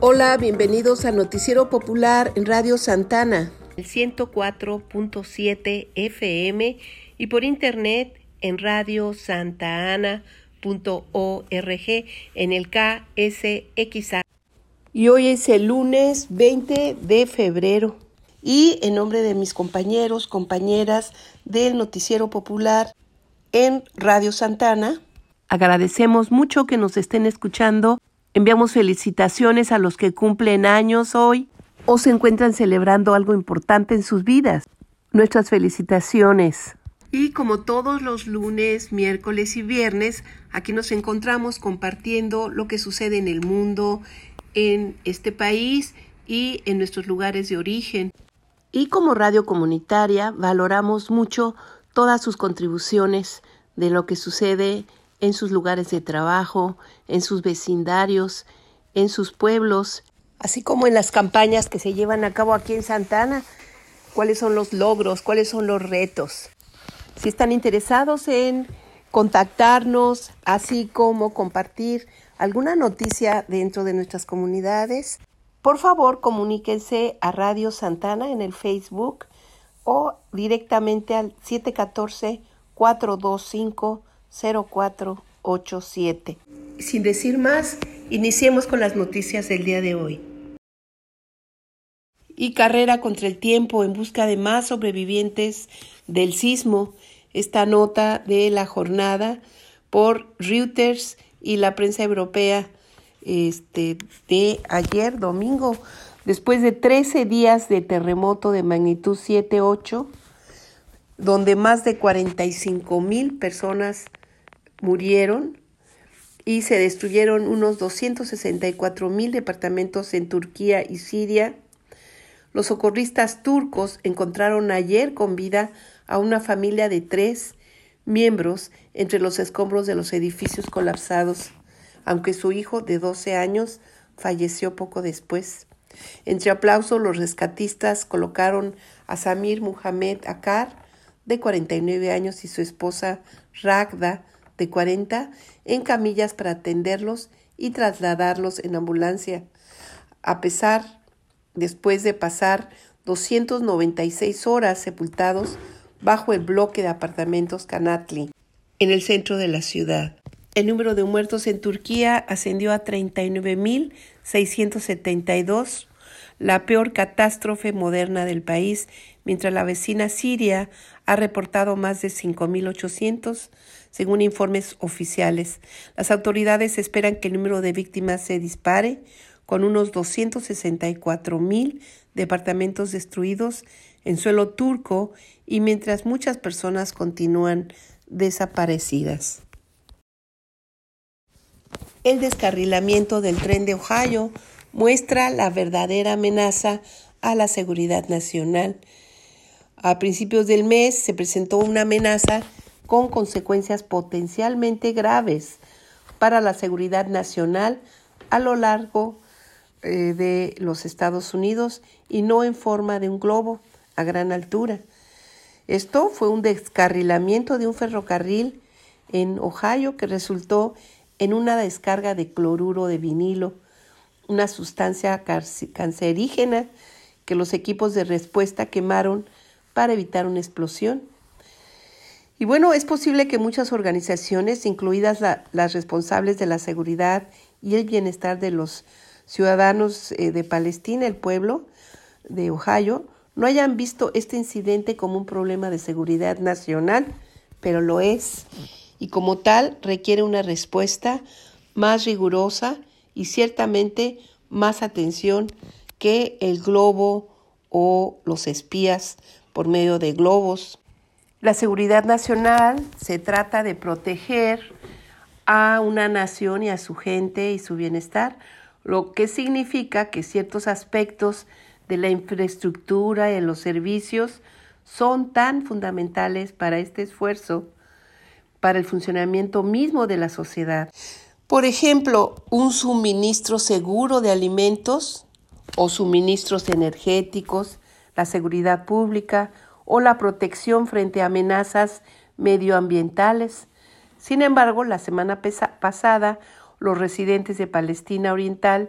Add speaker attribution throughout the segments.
Speaker 1: Hola, bienvenidos a Noticiero Popular en Radio Santana, el 104.7 FM y por internet en radiosantana.org en el KSXA. Y hoy es el lunes 20 de febrero. Y en nombre de mis compañeros, compañeras del Noticiero Popular en Radio Santana, agradecemos mucho que nos estén escuchando. Enviamos felicitaciones a los que cumplen años hoy o se encuentran celebrando algo importante en sus vidas. Nuestras felicitaciones. Y como todos los lunes, miércoles y viernes, aquí nos encontramos compartiendo lo que sucede en el mundo, en este país y en nuestros lugares de origen. Y como radio comunitaria valoramos mucho todas sus contribuciones de lo que sucede en sus lugares de trabajo, en sus vecindarios, en sus pueblos, así como en las campañas que se llevan a cabo aquí en Santana. ¿Cuáles son los logros? ¿Cuáles son los retos? Si están interesados en contactarnos, así como compartir alguna noticia dentro de nuestras comunidades, por favor comuníquense a Radio Santana en el Facebook o directamente al 714-425-0487. Sin decir más, iniciemos con las noticias del día de hoy. Y carrera contra el tiempo en busca de más sobrevivientes del sismo. Esta nota de la jornada por Reuters y la prensa europea de ayer domingo, después de 13 días de terremoto de magnitud 7.8, donde más de 45,000 personas murieron y se destruyeron unos 264,000 departamentos en Turquía y Siria. Los socorristas turcos encontraron ayer con vida a una familia de 3 miembros entre los escombros de los edificios colapsados, aunque su hijo de 12 años falleció poco después. Entre aplausos, los rescatistas colocaron a Samir Muhammad Akar, de 49 años, y su esposa Ragda, de 40, en camillas para atenderlos y trasladarlos en ambulancia. Después de pasar 296 horas sepultados bajo el bloque de apartamentos Kanatli, en el centro de la ciudad. El número de muertos en Turquía ascendió a 39,672, la peor catástrofe moderna del país, mientras la vecina Siria ha reportado más de 5,800, según informes oficiales. Las autoridades esperan que el número de víctimas se dispare, con unos 264,000 departamentos destruidos en suelo turco y mientras muchas personas continúan desaparecidas. El descarrilamiento del tren de Ohio muestra la verdadera amenaza a la seguridad nacional. A principios del mes se presentó una amenaza con consecuencias potencialmente graves para la seguridad nacional a lo largo de los Estados Unidos y no en forma de un globo a gran altura. Esto fue un descarrilamiento de un ferrocarril en Ohio que resultó en una descarga de cloruro de vinilo, una sustancia cancerígena que los equipos de respuesta quemaron para evitar una explosión. Y bueno, es posible que muchas organizaciones, incluidas las responsables de la seguridad y el bienestar de los ciudadanos de Palestina, el pueblo de Ohio, no hayan visto este incidente como un problema de seguridad nacional, pero lo es. Y como tal requiere una respuesta más rigurosa y ciertamente más atención que el globo o los espías por medio de globos. La seguridad nacional se trata de proteger a una nación y a su gente y su bienestar, lo que significa que ciertos aspectos de la infraestructura y de los servicios son tan fundamentales para este esfuerzo, para el funcionamiento mismo de la sociedad. Por ejemplo, un suministro seguro de alimentos o suministros energéticos, la seguridad pública o la protección frente a amenazas medioambientales. Sin embargo, la semana pasada, los residentes de Palestina Oriental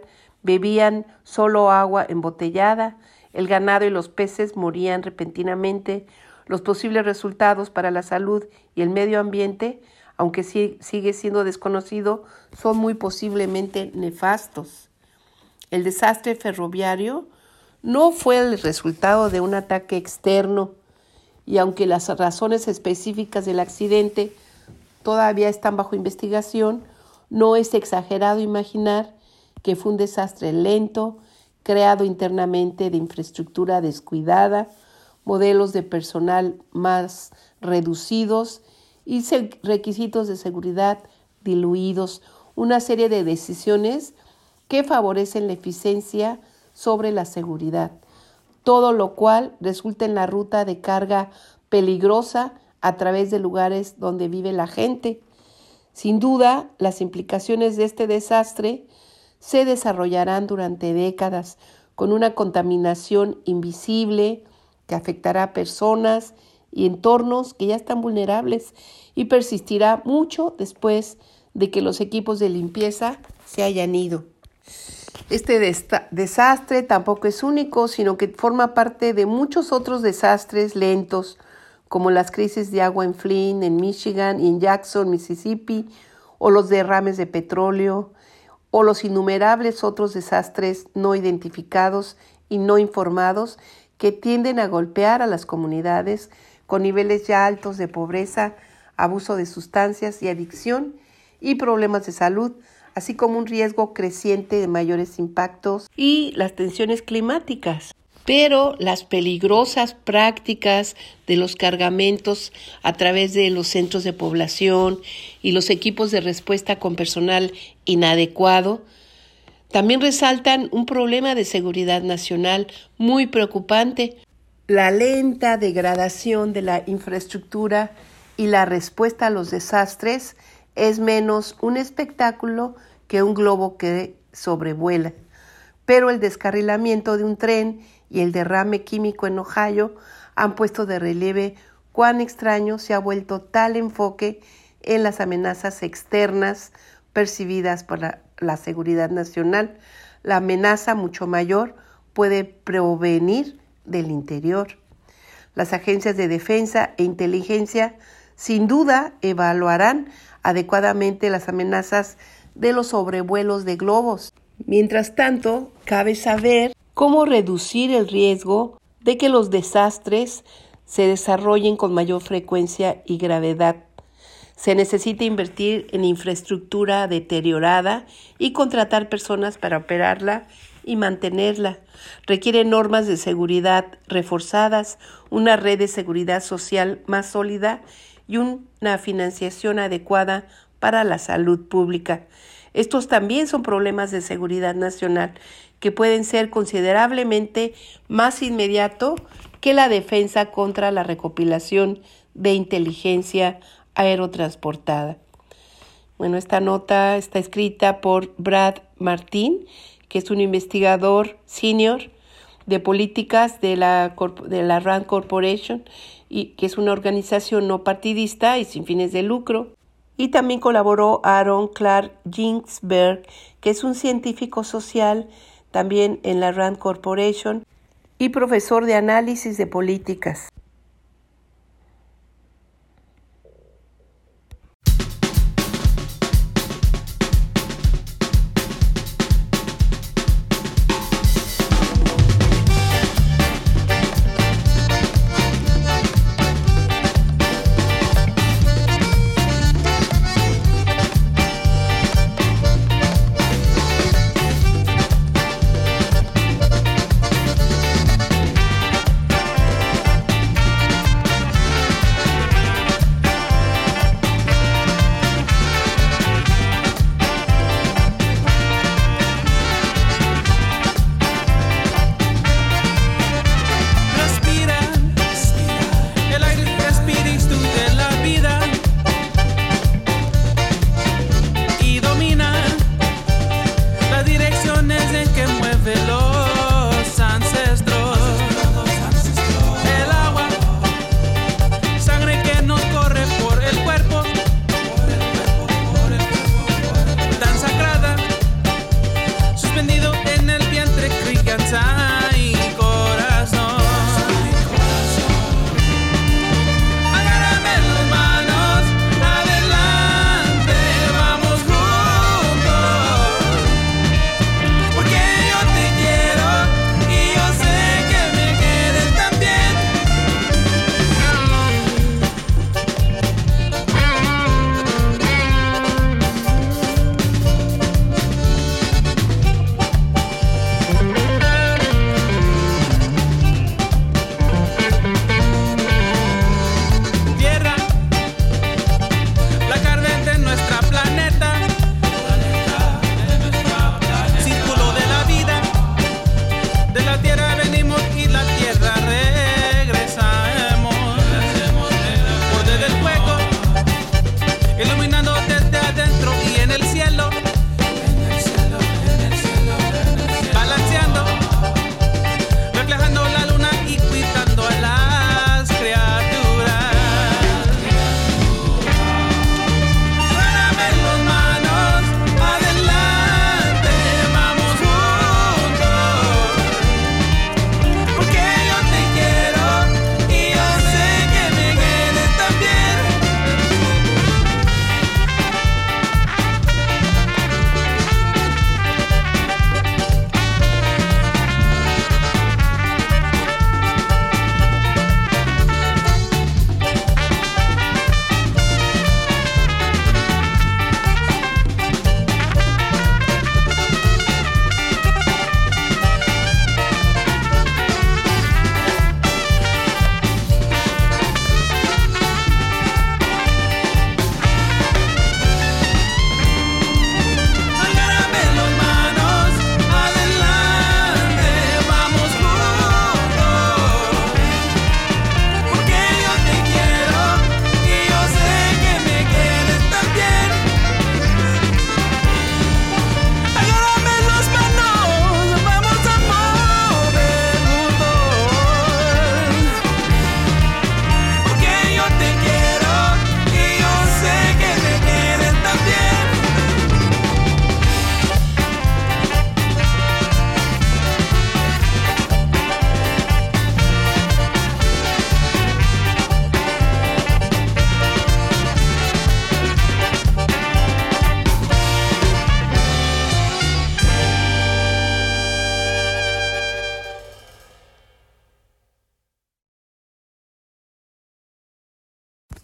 Speaker 1: bebían solo agua embotellada, el ganado y los peces morían repentinamente. Los posibles resultados para la salud y el medio ambiente, aunque sigue siendo desconocido, son muy posiblemente nefastos. El desastre ferroviario no fue el resultado de un ataque externo, y aunque las razones específicas del accidente todavía están bajo investigación, no es exagerado imaginar que fue un desastre lento, creado internamente de infraestructura descuidada, modelos de personal más reducidos y requisitos de seguridad diluidos, una serie de decisiones que favorecen la eficiencia sobre la seguridad, todo lo cual resulta en la ruta de carga peligrosa a través de lugares donde vive la gente. Sin duda, las implicaciones de este desastre se desarrollarán durante décadas, con una contaminación invisible que afectará a personas y entornos que ya están vulnerables y persistirá mucho después de que los equipos de limpieza se hayan ido. Este desastre tampoco es único, sino que forma parte de muchos otros desastres lentos, como las crisis de agua en Flint, en Michigan y en Jackson, Mississippi, o los derrames de petróleo, o los innumerables otros desastres no identificados y no informados que tienden a golpear a las comunidades con niveles ya altos de pobreza, abuso de sustancias y adicción y problemas de salud, así como un riesgo creciente de mayores impactos y las tensiones climáticas. Pero las peligrosas prácticas de los cargamentos a través de los centros de población y los equipos de respuesta con personal inadecuado también resaltan un problema de seguridad nacional muy preocupante. La lenta degradación de la infraestructura y la respuesta a los desastres es menos un espectáculo que un globo que sobrevuela. Pero el descarrilamiento de un tren y el derrame químico en Ohio han puesto de relieve cuán extraño se ha vuelto tal enfoque en las amenazas externas percibidas por la seguridad nacional. La amenaza mucho mayor puede provenir del interior. Las agencias de defensa e inteligencia sin duda evaluarán adecuadamente las amenazas de los sobrevuelos de globos. Mientras tanto, cabe saber cómo reducir el riesgo de que los desastres se desarrollen con mayor frecuencia y gravedad. Se necesita invertir en infraestructura deteriorada y contratar personas para operarla y mantenerla. Requiere normas de seguridad reforzadas, una red de seguridad social más sólida y una financiación adecuada para la salud pública. Estos también son problemas de seguridad nacional que pueden ser considerablemente más inmediato que la defensa contra la recopilación de inteligencia aerotransportada. Bueno, esta nota está escrita por Brad Martin, que es un investigador senior de políticas de la RAND Corporation, y que es una organización no partidista y sin fines de lucro. Y también colaboró Aaron Clark Ginsberg, que es un científico social también en la RAND Corporation y profesor de análisis de políticas.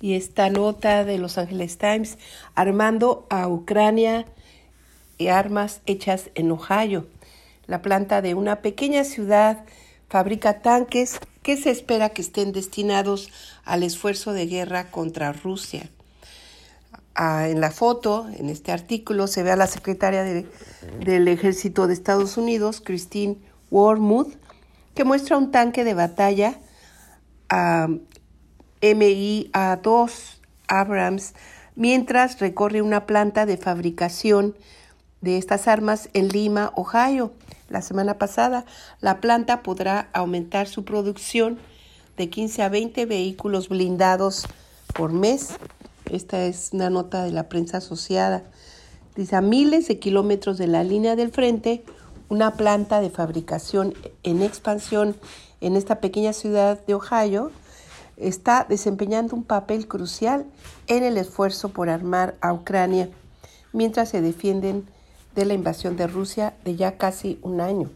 Speaker 1: Y esta nota de Los Angeles Times: armando a Ucrania y armas hechas en Ohio. La planta de una pequeña ciudad fabrica tanques que se espera que estén destinados al esfuerzo de guerra contra Rusia. En la foto, en este artículo, se ve a la secretaria del Ejército de Estados Unidos, Christine Wormuth, que muestra un tanque de batalla MiA-2 Abrams mientras recorre una planta de fabricación de estas armas en Lima, Ohio. La semana pasada, la planta podrá aumentar su producción de 15 a 20 vehículos blindados por mes. Esta es una nota de la prensa asociada. Dice: a miles de kilómetros de la línea del frente, una planta de fabricación en expansión en esta pequeña ciudad de Ohio está desempeñando un papel crucial en el esfuerzo por armar a Ucrania, mientras se defienden de la invasión de Rusia de ya casi un año.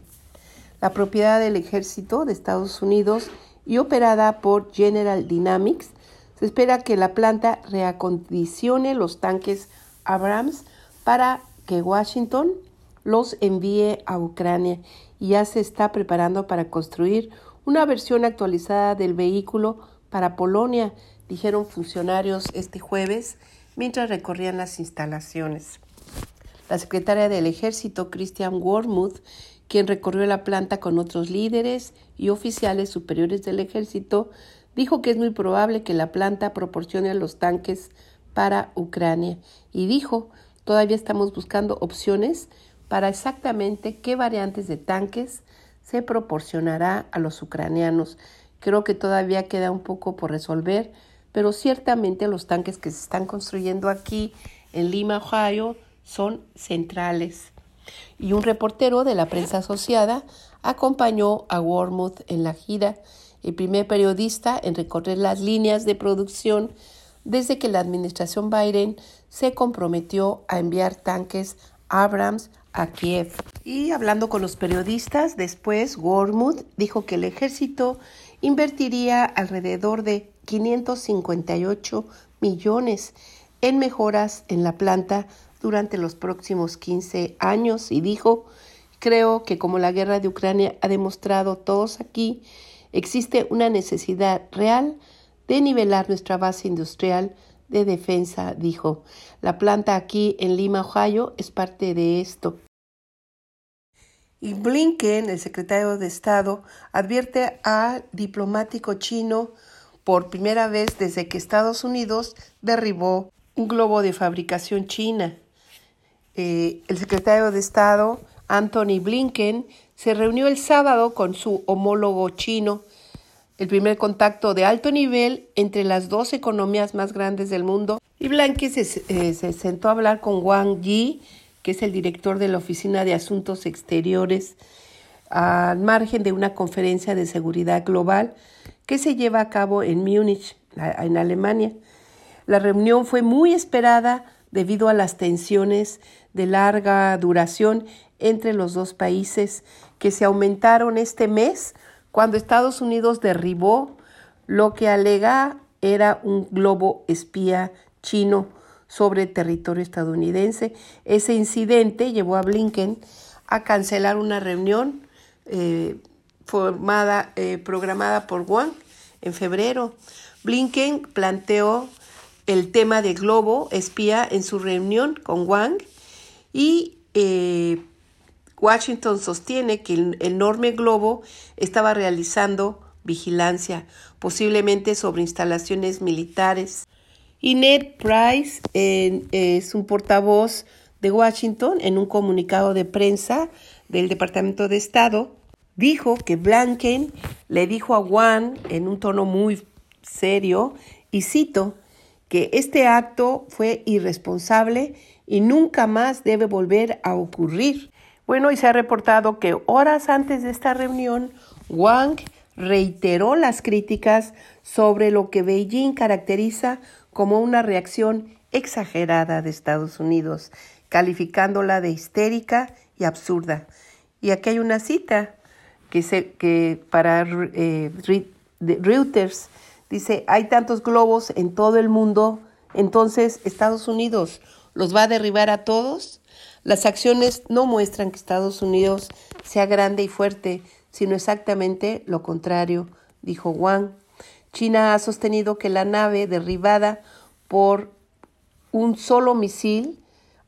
Speaker 1: La propiedad del Ejército de Estados Unidos y operada por General Dynamics, se espera que la planta reacondicione los tanques Abrams para que Washington los envíe a Ucrania, y ya se está preparando para construir una versión actualizada del vehículo para Polonia, dijeron funcionarios este jueves mientras recorrían las instalaciones. La secretaria del Ejército, Christine Wormuth, quien recorrió la planta con otros líderes y oficiales superiores del Ejército, dijo que es muy probable que la planta proporcione los tanques para Ucrania, y dijo: todavía estamos buscando opciones para exactamente qué variantes de tanques se proporcionará a los ucranianos. Creo que todavía queda un poco por resolver, pero ciertamente los tanques que se están construyendo aquí en Lima, Ohio, son centrales. Y un reportero de la prensa asociada acompañó a Wormuth en la gira, el primer periodista en recorrer las líneas de producción desde que la administración Biden se comprometió a enviar tanques Abrams a Kiev. Y hablando con los periodistas después, Wormuth dijo que el ejército invertiría alrededor de 558 millones en mejoras en la planta durante los próximos 15 años, y dijo: creo que como la guerra de Ucrania ha demostrado todos aquí, existe una necesidad real de nivelar nuestra base industrial de defensa, dijo. La planta aquí en Lima, Ohio, es parte de esto. Y Blinken, el secretario de Estado, advierte al diplomático chino por primera vez desde que Estados Unidos derribó un globo de fabricación china. El secretario de Estado, Antony Blinken, se reunió el sábado con su homólogo chino, el primer contacto de alto nivel entre las dos economías más grandes del mundo. Y Blinken se sentó a hablar con Wang Yi, que es el director de la Oficina de Asuntos Exteriores, al margen de una conferencia de seguridad global que se lleva a cabo en Múnich, en Alemania. La reunión fue muy esperada debido a las tensiones de larga duración entre los dos países, que se aumentaron este mes cuando Estados Unidos derribó lo que alega era un globo espía chino sobre territorio estadounidense. Ese incidente llevó a Blinken a cancelar una reunión programada por Wang en febrero. Blinken planteó el tema del globo espía en su reunión con Wang, y Washington sostiene que el enorme globo estaba realizando vigilancia, posiblemente sobre instalaciones militares. Y Ned Price es un portavoz de Washington. En un comunicado de prensa del Departamento de Estado, dijo que Blinken le dijo a Wang en un tono muy serio, y cito, que este acto fue irresponsable y nunca más debe volver a ocurrir. Bueno, y se ha reportado que horas antes de esta reunión, Wang reiteró las críticas sobre lo que Beijing caracteriza como una reacción exagerada de Estados Unidos, calificándola de histérica y absurda. Y aquí hay una cita que para Reuters Dice, hay tantos globos en todo el mundo, entonces Estados Unidos los va a derribar a todos. Las acciones no muestran que Estados Unidos sea grande y fuerte, sino exactamente lo contrario, dijo Wang. China ha sostenido que la nave derribada por un solo misil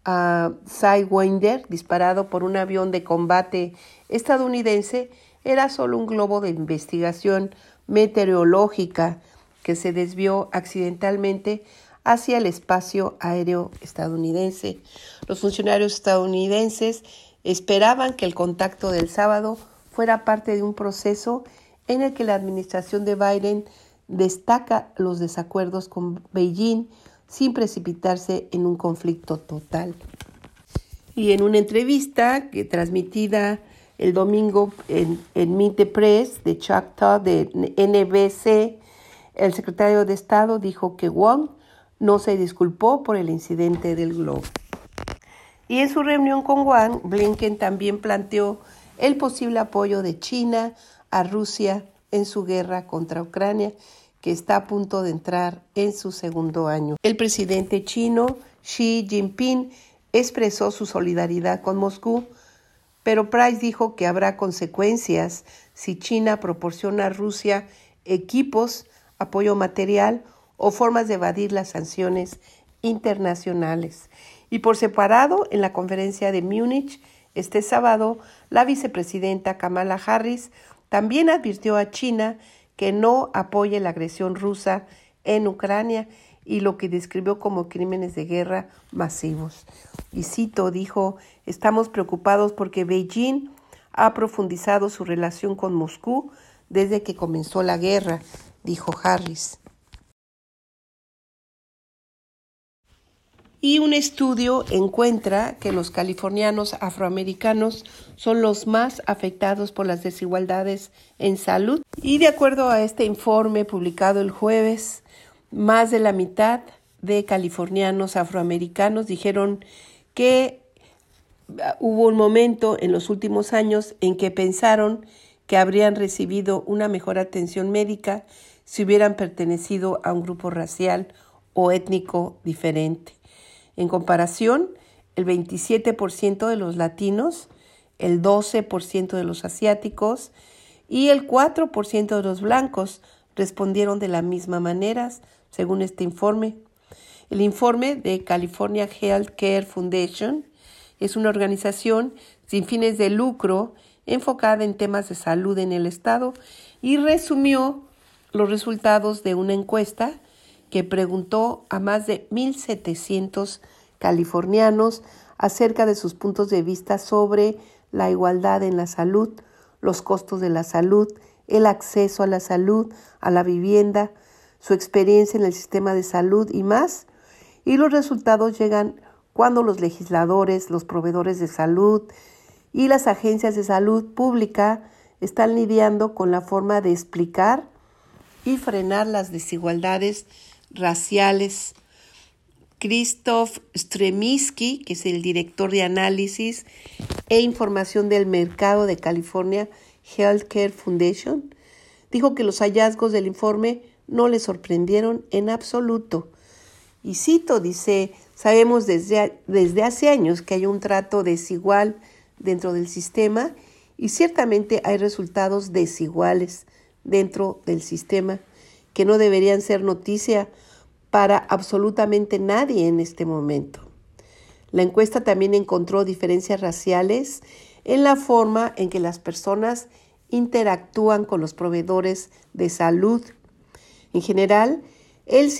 Speaker 1: Sidewinder disparado por un avión de combate estadounidense era solo un globo de investigación meteorológica que se desvió accidentalmente hacia el espacio aéreo estadounidense. Los funcionarios estadounidenses esperaban que el contacto del sábado fuera parte de un proceso en el que la administración de Biden destaca los desacuerdos con Beijing sin precipitarse en un conflicto total. Y en una entrevista que transmitida el domingo en Meet the Press de Chuck Todd de NBC, el secretario de Estado dijo que Wang no se disculpó por el incidente del globo. Y en su reunión con Wang, Blinken también planteó el posible apoyo de China a Rusia en su guerra contra Ucrania, que está a punto de entrar en su segundo año. El presidente chino Xi Jinping expresó su solidaridad con Moscú, pero Price dijo que habrá consecuencias si China proporciona a Rusia equipos, apoyo material o formas de evadir las sanciones internacionales. Y por separado, en la conferencia de Múnich este sábado, la vicepresidenta Kamala Harris también advirtió a China que no apoye la agresión rusa en Ucrania y lo que describió como crímenes de guerra masivos. Y cito, dijo, estamos preocupados porque Beijing ha profundizado su relación con Moscú desde que comenzó la guerra, dijo Harris. Y un estudio encuentra que los californianos afroamericanos son los más afectados por las desigualdades en salud. Y de acuerdo a este informe publicado el jueves, más de la mitad de californianos afroamericanos dijeron que hubo un momento en los últimos años en que pensaron que habrían recibido una mejor atención médica si hubieran pertenecido a un grupo racial o étnico diferente. En comparación, el 27% de los latinos, el 12% de los asiáticos y el 4% de los blancos respondieron de la misma manera, según este informe. El informe de California Health Care Foundation es una organización sin fines de lucro enfocada en temas de salud en el estado y resumió los resultados de una encuesta que preguntó a más de 1,700 californianos acerca de sus puntos de vista sobre la igualdad en la salud, los costos de la salud, el acceso a la salud, a la vivienda, su experiencia en el sistema de salud y más. Y los resultados llegan cuando los legisladores, los proveedores de salud y las agencias de salud pública están lidiando con la forma de explicar y frenar las desigualdades raciales. Krzysztof Stremiski, que es el director de análisis e información del mercado de California Healthcare Foundation, dijo que los hallazgos del informe no le sorprendieron en absoluto. Y cito, dice, sabemos desde hace años que hay un trato desigual dentro del sistema y ciertamente hay resultados desiguales dentro del sistema que no deberían ser noticia para absolutamente nadie en este momento. La encuesta también encontró diferencias raciales en la forma en que las personas interactúan con los proveedores de salud. En general, el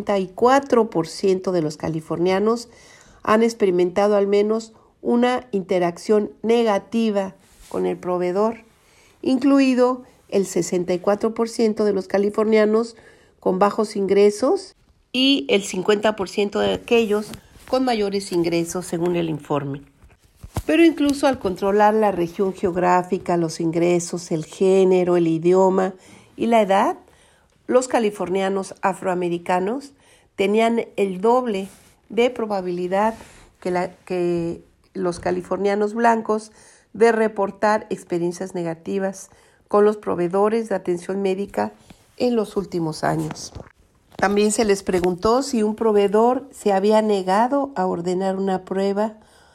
Speaker 1: 54% de los californianos han experimentado al menos una interacción negativa con el proveedor, incluido el 64% de los californianos con bajos ingresos y el 50% de aquellos con mayores ingresos, según el informe. Pero incluso al controlar la región geográfica, los ingresos, el género, el idioma y la edad, los californianos afroamericanos tenían el doble de probabilidad que los californianos blancos de reportar experiencias negativas con los proveedores de atención médica en los últimos años. También se les preguntó si un proveedor se había negado a ordenar una prueba,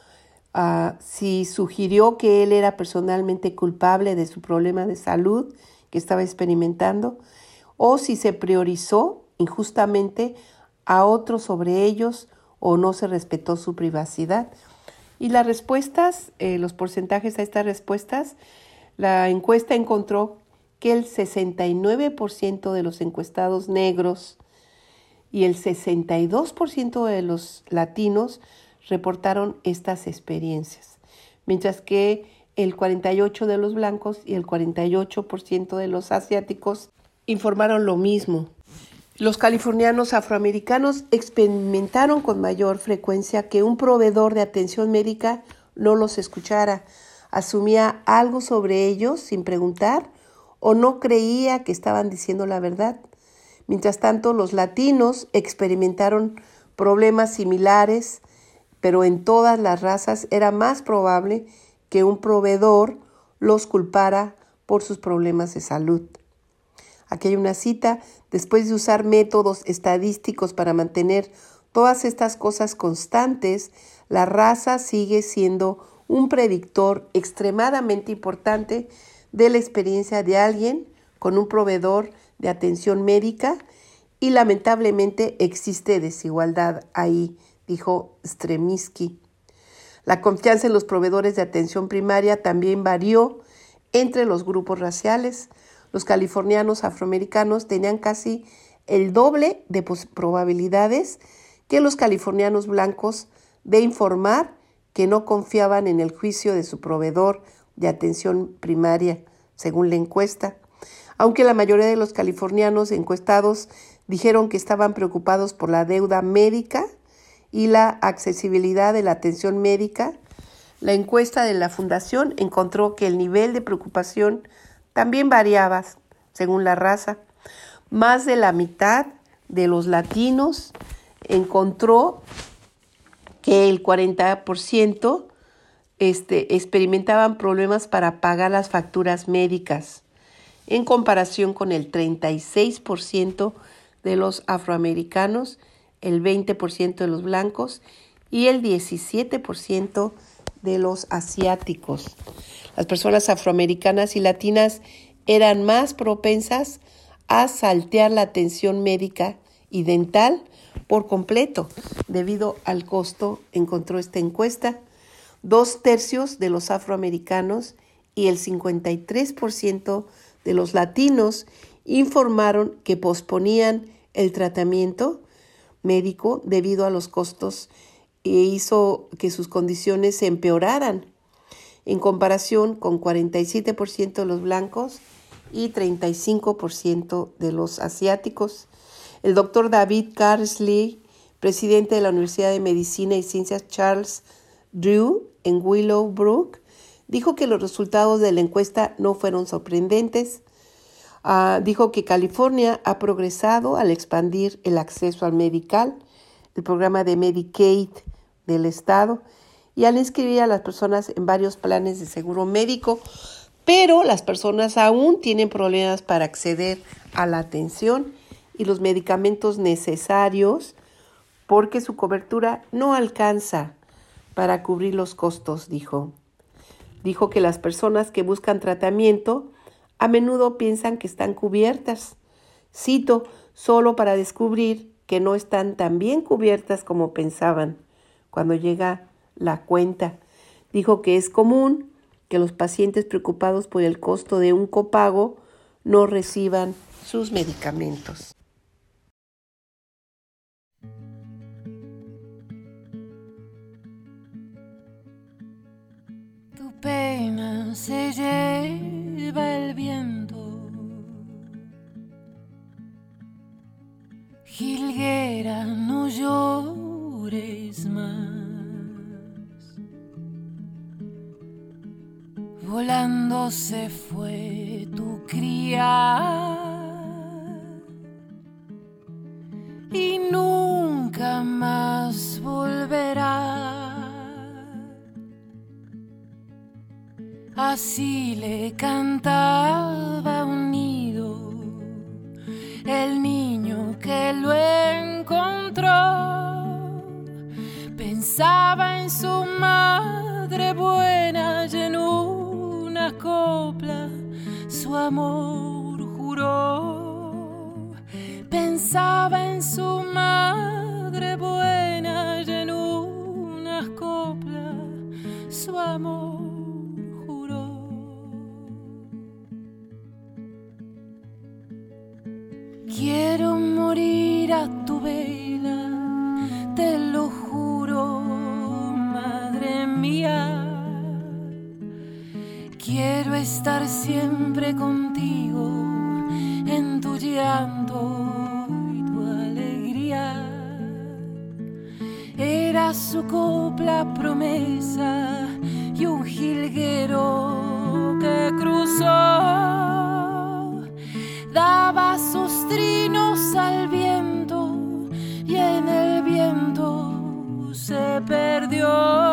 Speaker 1: si sugirió que él era personalmente culpable de su problema de salud que estaba experimentando, o si se priorizó injustamente a otros sobre ellos o no se respetó su privacidad. Y las respuestas, los porcentajes a estas respuestas, la encuesta encontró que el 69% de los encuestados negros y el 62% de los latinos reportaron estas experiencias, mientras que el 48% de los blancos y el 48% de los asiáticos informaron lo mismo. Los californianos afroamericanos experimentaron con mayor frecuencia que un proveedor de atención médica no los escuchara, asumía algo sobre ellos sin preguntar o no creía que estaban diciendo la verdad. Mientras tanto, los latinos experimentaron problemas similares, pero en todas las razas era más probable que un proveedor los culpara por sus problemas de salud. Aquí hay una cita: después de usar métodos estadísticos para mantener todas estas cosas constantes, la raza sigue siendo un predictor extremadamente importante de la experiencia de alguien con un proveedor de atención médica y lamentablemente existe desigualdad ahí, dijo Stremiski. La confianza en los proveedores de atención primaria también varió entre los grupos raciales. Los californianos afroamericanos tenían casi el doble de probabilidades que los californianos blancos de informar que no confiaban en el juicio de su proveedor de atención primaria, según la encuesta. Aunque la mayoría de los californianos encuestados dijeron que estaban preocupados por la deuda médica y la accesibilidad de la atención médica, la encuesta de la Fundación encontró que el nivel de preocupación también variaba según la raza. Más de la mitad de los latinos encontró que el 40% experimentaban problemas para pagar las facturas médicas, en comparación con el 36% de los afroamericanos, el 20% de los blancos y el 17% de los asiáticos. Las personas afroamericanas y latinas eran más propensas a saltear la atención médica y dental por completo debido al costo, encontró esta encuesta. 2/3 de los afroamericanos y el 53% de los latinos informaron que posponían el tratamiento médico debido a los costos e hizo que sus condiciones se empeoraran, en comparación con 47% de los blancos y 35% de los asiáticos. El doctor David Carsley, presidente de la Universidad de Medicina y Ciencias Charles Drew en Willowbrook, dijo que los resultados de la encuesta no fueron sorprendentes. Dijo que California ha progresado al expandir el acceso al medical, el programa de Medicaid del estado, y al inscribir a las personas en varios planes de seguro médico, pero las personas aún tienen problemas para acceder a la atención y los medicamentos necesarios porque su cobertura no alcanza para cubrir los costos, dijo. Dijo que las personas que buscan tratamiento a menudo piensan que están cubiertas, cito, solo para descubrir que no están tan bien cubiertas como pensaban cuando llega la cuenta. Dijo que es común que los pacientes preocupados por el costo de un copago no reciban sus medicamentos.
Speaker 2: Tu pena se lleva el viento, jilguera, no llores más. Volando se fue tu cría y nunca más volverá. Así le cantaba un nido el niño que lo encontró pensaba en su madre buena y en una copla su amor juró. Pensaba en su madre buena y en una copla su amor juró. Quiero morir a tu vela, te lo juro, madre mía. Quiero estar siempre contigo en tu llanto y tu alegría. Era su copla promesa y un jilguero que cruzó. Daba sus trinos al viento y en el viento se perdió.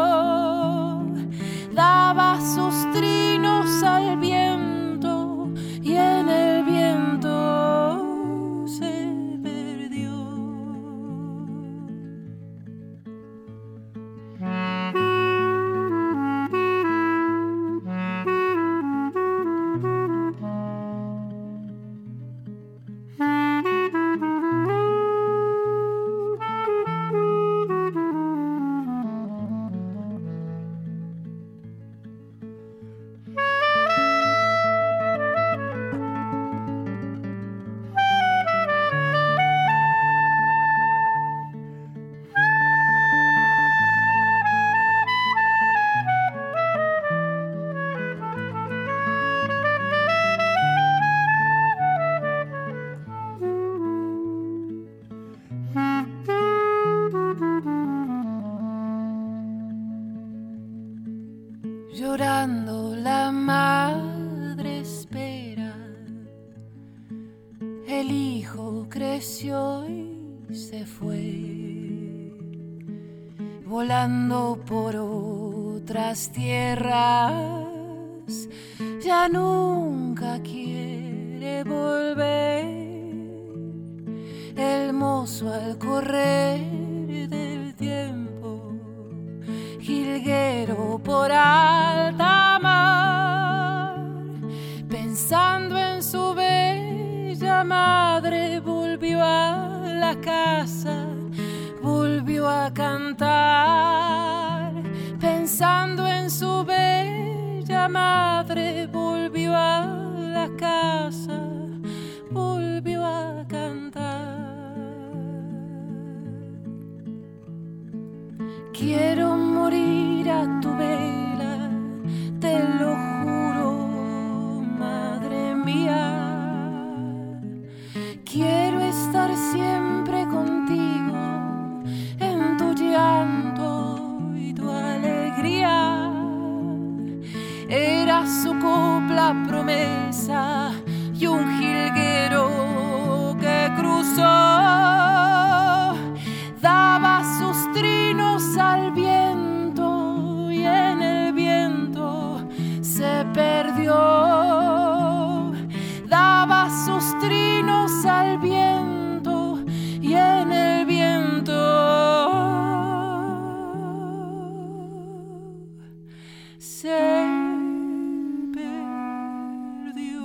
Speaker 2: Daba sus trinos al viento y en el viento se perdió. Llorando la madre espera, el hijo creció y se fue, volando por otras tierras, ya nunca quiere volver. El mozo al correr del tiempo, jilguero por alta mar, pensando en su bella madre, volvió a la casa, volvió a cantar. Pensando en su bella madre, volvió a la casa, volvió a cantar. Quiero morir a tu vela, te lo juro, madre mía. Quiero estar siempre contigo en tu llanto y tu alegría. Era su copla promesa y un jilguero que cruzó. Daba sus trinos al viento y en el viento se perdió. Daba sus trinos al viento y en el viento se perdió.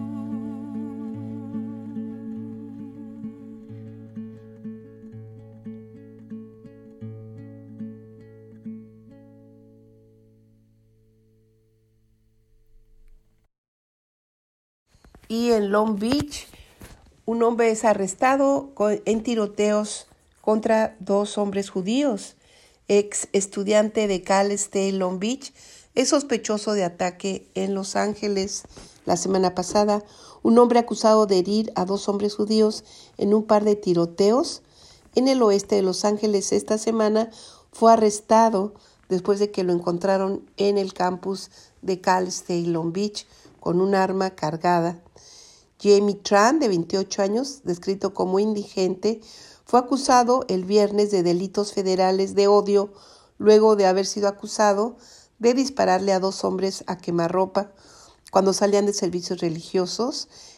Speaker 1: Y en Long Beach, un hombre es arrestado en tiroteos contra 2 hombres judíos. Ex estudiante de Cal State Long Beach es sospechoso de ataque en Los Ángeles. La semana pasada, un hombre acusado de herir a 2 hombres judíos en un par de tiroteos en el oeste de Los Ángeles esta semana fue arrestado después de que lo encontraron en el campus de Cal State Long Beach con un arma cargada. Jamie Tran, de 28 años, descrito como indigente, fue acusado el viernes de delitos federales de odio luego de haber sido acusado de dispararle a 2 hombres a quemarropa cuando salían de servicios religiosos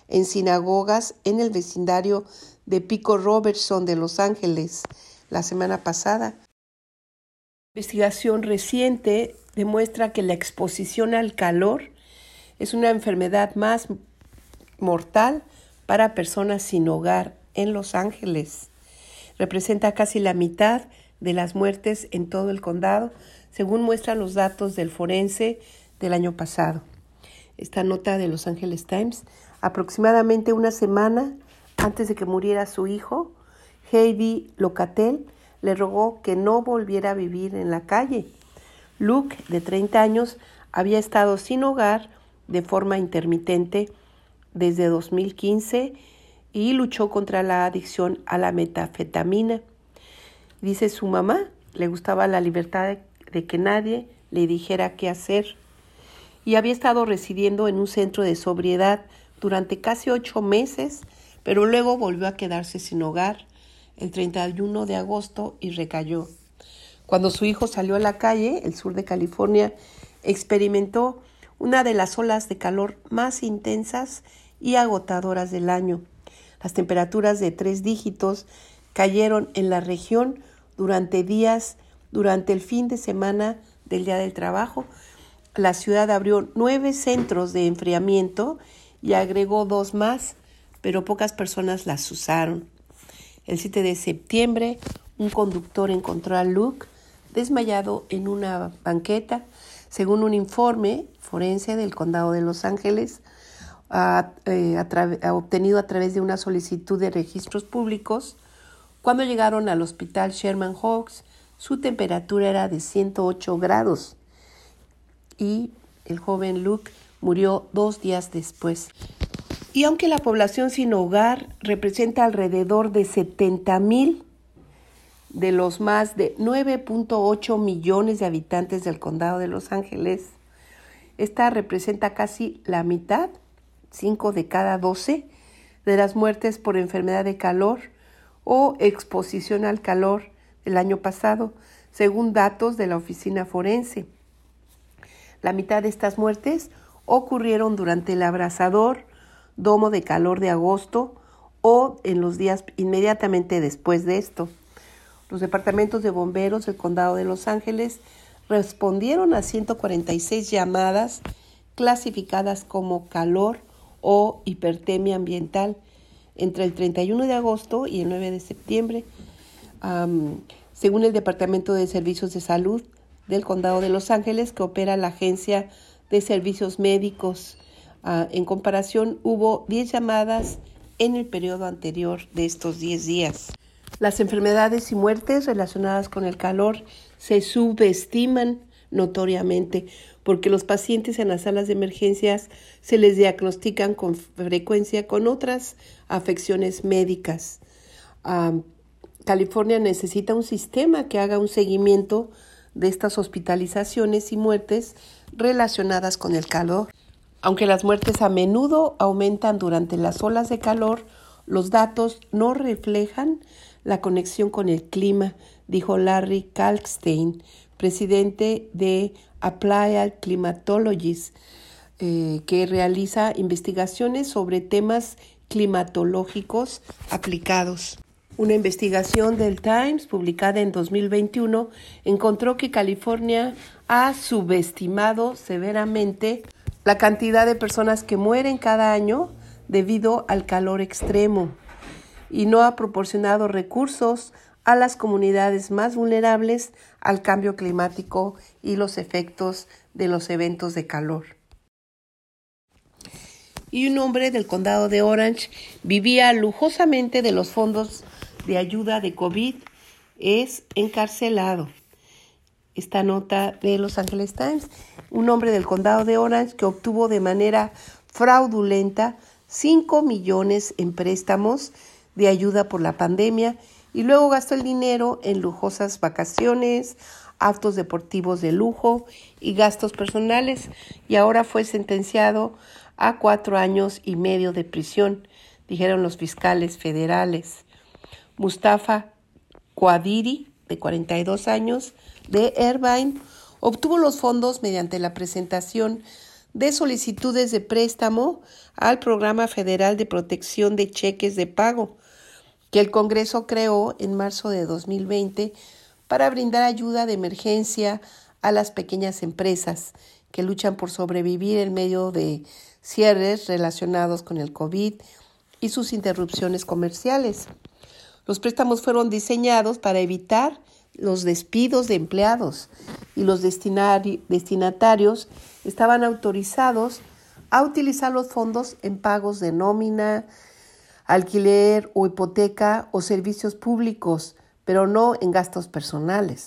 Speaker 1: en sinagogas en el vecindario de Pico Robertson de Los Ángeles la semana pasada. La investigación reciente demuestra que la exposición al calor es una enfermedad más mortal para personas sin hogar en Los Ángeles. Representa casi la mitad de las muertes en todo el condado, según muestran los datos del forense del año pasado. Esta nota de Los Angeles Times: aproximadamente una semana antes de que muriera su hijo, Heidi Locatel le rogó que no volviera a vivir en la calle. Luke, de 30 años, había estado sin hogar de forma intermitente desde 2015 y luchó contra la adicción a la metanfetamina. Dice su mamá, le gustaba la libertad de que nadie le dijera qué hacer, y había estado residiendo en un centro de sobriedad durante casi 8 meses, pero luego volvió a quedarse sin hogar el 31 de agosto y recayó. Cuando su hijo salió a la calle, el sur de California experimentó una de las olas de calor más intensas y agotadoras del año. Las temperaturas de 3 dígitos cayeron en la región durante el fin de semana del Día del Trabajo. La ciudad abrió 9 centros de enfriamiento y agregó 2 más, pero pocas personas las usaron. El 7 de septiembre, un conductor encontró a Luke desmayado en una banqueta. Según un informe forense del condado de Los Ángeles, obtenido a través de una solicitud de registros públicos, cuando llegaron al hospital Sherman Oaks, su temperatura era de 108 grados y el joven Luke murió 2 días después. Y aunque la población sin hogar representa alrededor de 70,000 de los más de 9.8 millones de habitantes del condado de Los Ángeles, esta representa casi la mitad, 5 de cada 12, de las muertes por enfermedad de calor o exposición al calor del año pasado, según datos de la oficina forense. La mitad de estas muertes ocurrieron durante el abrasador domo de calor de agosto o en los días inmediatamente después de esto. Los departamentos de bomberos del condado de Los Ángeles respondieron a 146 llamadas clasificadas como calor o hipertermia ambiental entre el 31 de agosto y el 9 de septiembre. Según el Departamento de Servicios de Salud del condado de Los Ángeles, que opera la Agencia de Servicios Médicos, en comparación, hubo 10 llamadas en el periodo anterior de estos 10 días. Las enfermedades y muertes relacionadas con el calor se subestiman notoriamente porque los pacientes en las salas de emergencias se les diagnostican con frecuencia con otras afecciones médicas. California necesita un sistema que haga un seguimiento de estas hospitalizaciones y muertes relacionadas con el calor. Aunque las muertes a menudo aumentan durante las olas de calor, los datos no reflejan la conexión con el clima, dijo Larry Kalkstein, presidente de Applied Climatologies, que realiza investigaciones sobre temas climatológicos aplicados. Una investigación del Times publicada en 2021 encontró que California ha subestimado severamente la cantidad de personas que mueren cada año debido al calor extremo y no ha proporcionado recursos a las comunidades más vulnerables al cambio climático y los efectos de los eventos de calor. Y un hombre del condado de Orange vivía lujosamente de los fondos de ayuda de COVID, es encarcelado. Esta nota de Los Angeles Times: un hombre del condado de Orange que obtuvo de manera fraudulenta 5 millones en préstamos de ayuda por la pandemia y luego gastó el dinero en lujosas vacaciones, autos deportivos de lujo y gastos personales, y ahora fue sentenciado a 4 años y medio de prisión, dijeron los fiscales federales. Mustafa Quadiri, de 42 años, de Irvine, obtuvo los fondos mediante la presentación de solicitudes de préstamo al Programa Federal de Protección de Cheques de Pago, que el Congreso creó en marzo de 2020 para brindar ayuda de emergencia a las pequeñas empresas que luchan por sobrevivir en medio de cierres relacionados con el COVID y sus interrupciones comerciales. Los préstamos fueron diseñados para evitar los despidos de empleados y los destinatarios estaban autorizados a utilizar los fondos en pagos de nómina, alquiler o hipoteca o servicios públicos, pero no en gastos personales.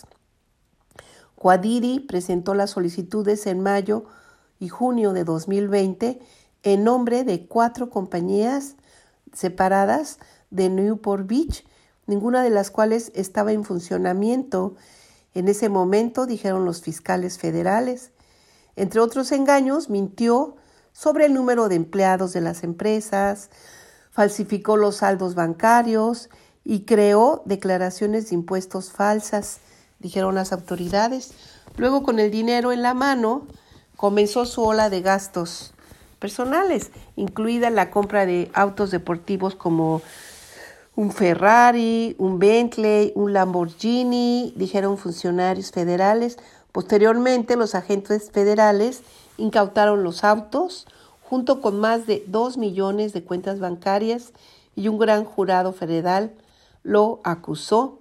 Speaker 1: Cuadiri presentó las solicitudes en mayo y junio de 2020 en nombre de 4 compañías separadas de Newport Beach, ninguna de las cuales estaba en funcionamiento en ese momento, dijeron los fiscales federales. Entre otros engaños, mintió sobre el número de empleados de las empresas, falsificó los saldos bancarios y creó declaraciones de impuestos falsas, dijeron las autoridades. Luego, con el dinero en la mano, comenzó su ola de gastos personales, incluida la compra de autos deportivos como un Ferrari, un Bentley, un Lamborghini, dijeron funcionarios federales. Posteriormente, los agentes federales incautaron los autos junto con más de 2 millones de cuentas bancarias y un gran jurado federal lo acusó.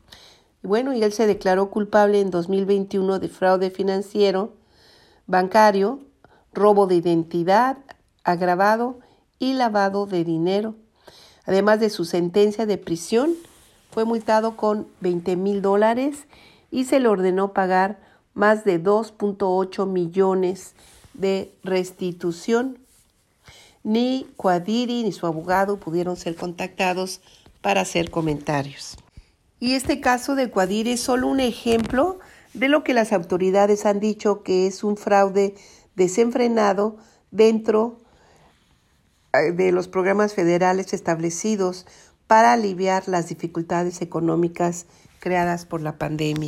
Speaker 1: Y él se declaró culpable en 2021 de fraude financiero, bancario, robo de identidad agravado y lavado de dinero. Además de su sentencia de prisión, fue multado con $20,000 y se le ordenó pagar más de 2.8 millones de restitución. Ni Cuadiri ni su abogado pudieron ser contactados para hacer comentarios. Y este caso de Cuadiri es solo un ejemplo de lo que las autoridades han dicho que es un fraude desenfrenado dentro de los programas federales establecidos para aliviar las dificultades económicas creadas por la pandemia.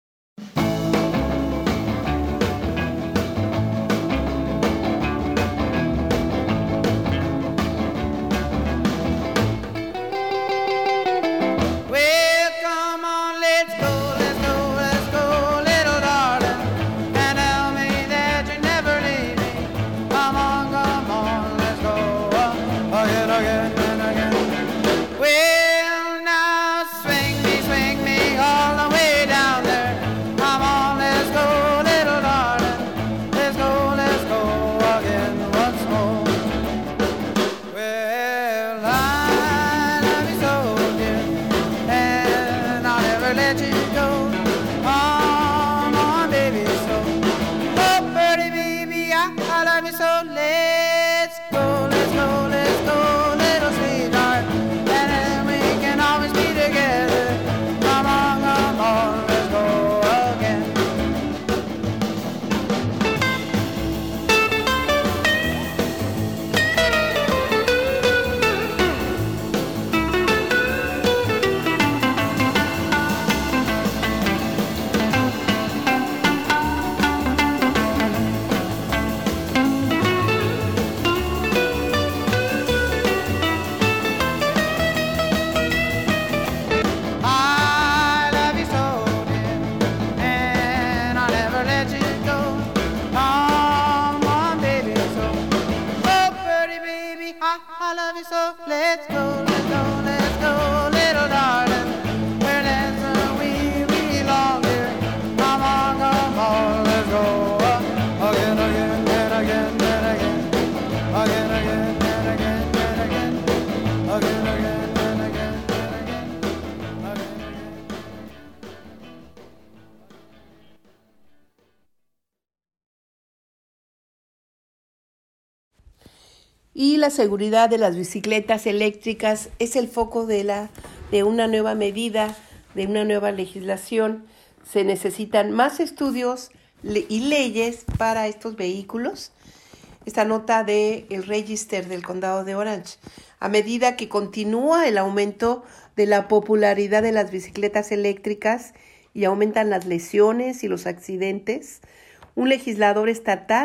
Speaker 1: Y la seguridad de las bicicletas eléctricas es el foco de una nueva medida, de una nueva legislación. Se necesitan más estudios y leyes para estos vehículos. Esta nota del Register del Condado de Orange. A medida que continúa el aumento de la popularidad de las bicicletas eléctricas y aumentan las lesiones y los accidentes, un legislador estatal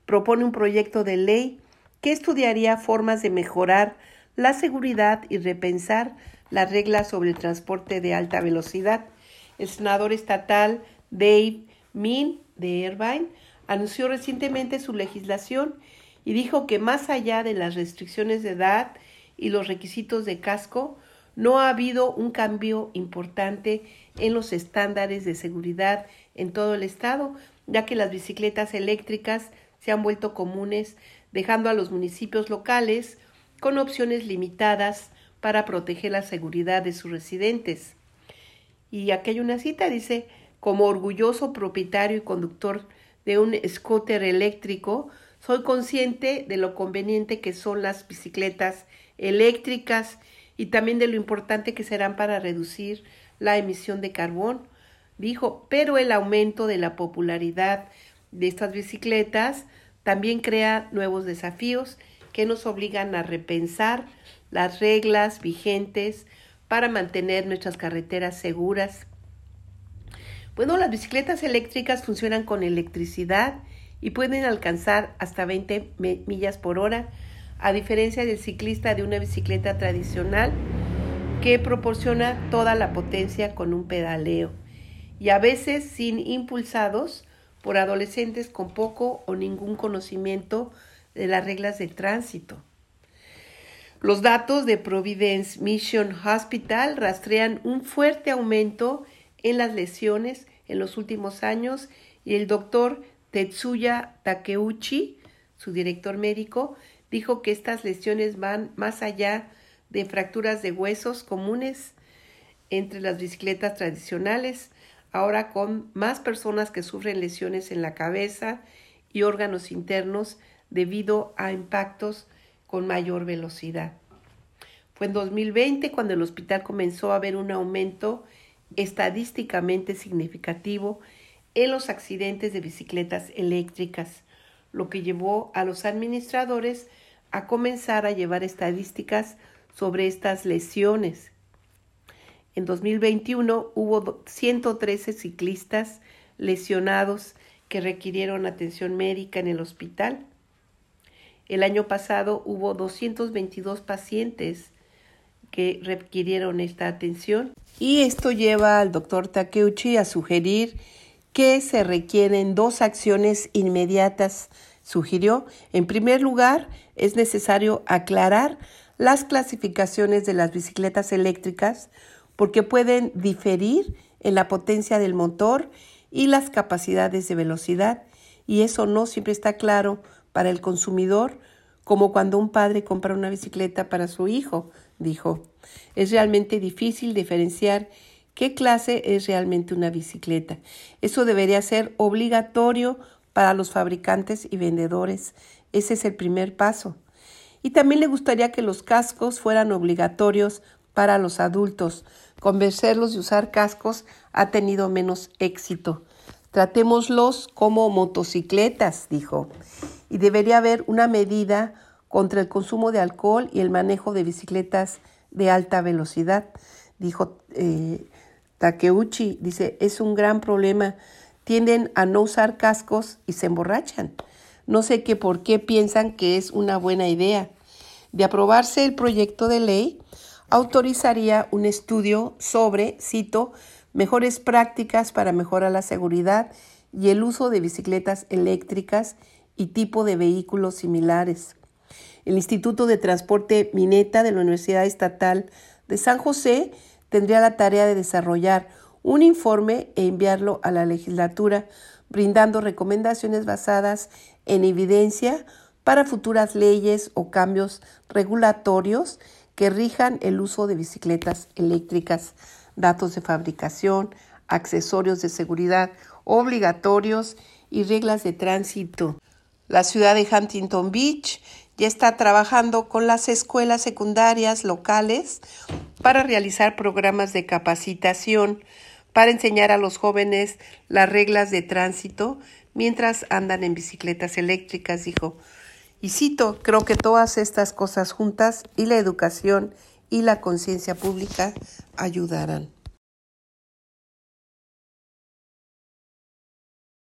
Speaker 1: propone un proyecto de ley que estudiaría formas de mejorar la seguridad y repensar las reglas sobre el transporte de alta velocidad. El senador estatal Dave Min de Irvine anunció recientemente su legislación y dijo que más allá de las restricciones de edad y los requisitos de casco, no ha habido un cambio importante en los estándares de seguridad en todo el estado, ya que las bicicletas eléctricas se han vuelto comunes, dejando a los municipios locales con opciones limitadas para proteger la seguridad de sus residentes. Y aquí hay una cita, dice: como orgulloso propietario y conductor de un scooter eléctrico, soy consciente de lo conveniente que son las bicicletas eléctricas y también de lo importante que serán para reducir la emisión de carbón, dijo, pero el aumento de la popularidad de estas bicicletas también crea nuevos desafíos que nos obligan a repensar las reglas vigentes para mantener nuestras carreteras seguras. Bueno, las bicicletas eléctricas funcionan con electricidad y pueden alcanzar hasta 20 millas por hora, a diferencia del ciclista de una bicicleta tradicional que proporciona toda la potencia con un pedaleo y a veces sin impulsados por adolescentes con poco o ningún conocimiento de las reglas de tránsito. Los datos de Providence Mission Hospital rastrean un fuerte aumento en las lesiones en los últimos años y el doctor Tetsuya Takeuchi, su director médico, dijo que estas lesiones van más allá de fracturas de huesos comunes entre las bicicletas tradicionales, ahora con más personas que sufren lesiones en la cabeza y órganos internos debido a impactos con mayor velocidad. Fue en 2020 cuando el hospital comenzó a ver un aumento estadísticamente significativo en los accidentes de bicicletas eléctricas, lo que llevó a los administradores a comenzar a llevar estadísticas sobre estas lesiones. En 2021 hubo 113 ciclistas lesionados que requirieron atención médica en el hospital. El año pasado hubo 222 pacientes que requirieron esta atención y esto lleva al doctor Takeuchi a sugerir que se requieren dos acciones inmediatas. Sugirió, en primer lugar, es necesario aclarar las clasificaciones de las bicicletas eléctricas porque pueden diferir en la potencia del motor y las capacidades de velocidad, y eso no siempre está claro para el consumidor, como cuando un padre compra una bicicleta para su hijo, dijo. Es realmente difícil diferenciar qué clase es realmente una bicicleta. Eso debería ser obligatorio para los fabricantes y vendedores. Ese es el primer paso. Y también le gustaría que los cascos fueran obligatorios para los adultos. Convencerlos de usar cascos ha tenido menos éxito. Tratémoslos como motocicletas, dijo. Y debería haber una medida contra el consumo de alcohol y el manejo de bicicletas de alta velocidad, dijo Takeuchi. Dice, es un gran problema. Tienden a no usar cascos y se emborrachan. No sé por qué piensan que es una buena idea. De aprobarse el proyecto de ley, autorizaría un estudio sobre, cito, mejores prácticas para mejorar la seguridad y el uso de bicicletas eléctricas y tipo de vehículos similares. El Instituto de Transporte Mineta de la Universidad Estatal de San José tendría la tarea de desarrollar un informe e enviarlo a la legislatura, brindando recomendaciones basadas en evidencia para futuras leyes o cambios regulatorios que rijan el uso de bicicletas eléctricas, datos de fabricación, accesorios de seguridad obligatorios y reglas de tránsito. La ciudad de Huntington Beach ya está trabajando con las escuelas secundarias locales para realizar programas de capacitación para enseñar a los jóvenes las reglas de tránsito mientras andan en bicicletas eléctricas, dijo. Y cito, creo que todas estas cosas juntas y la educación y la conciencia pública ayudarán.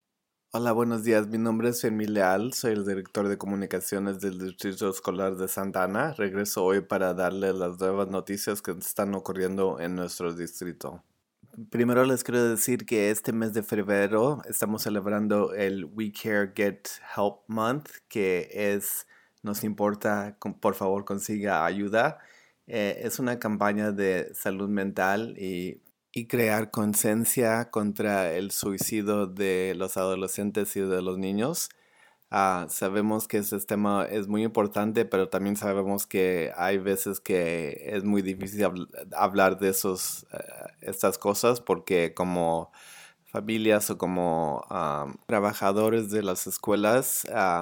Speaker 3: Hola, buenos días. Mi nombre es Fermín Leal, soy el director de comunicaciones del Distrito Escolar de Santa Ana. Regreso hoy para darle las nuevas noticias que están ocurriendo en nuestro distrito. Primero les quiero decir que este mes de febrero estamos celebrando el We Care Get Help Month, que es nos importa, por favor consiga ayuda. Es una campaña de salud mental y crear conciencia contra el suicidio de los adolescentes y de los niños. Sabemos que ese tema es muy importante, pero también sabemos que hay veces que es muy difícil hablar de estas cosas porque como familias o como trabajadores de las escuelas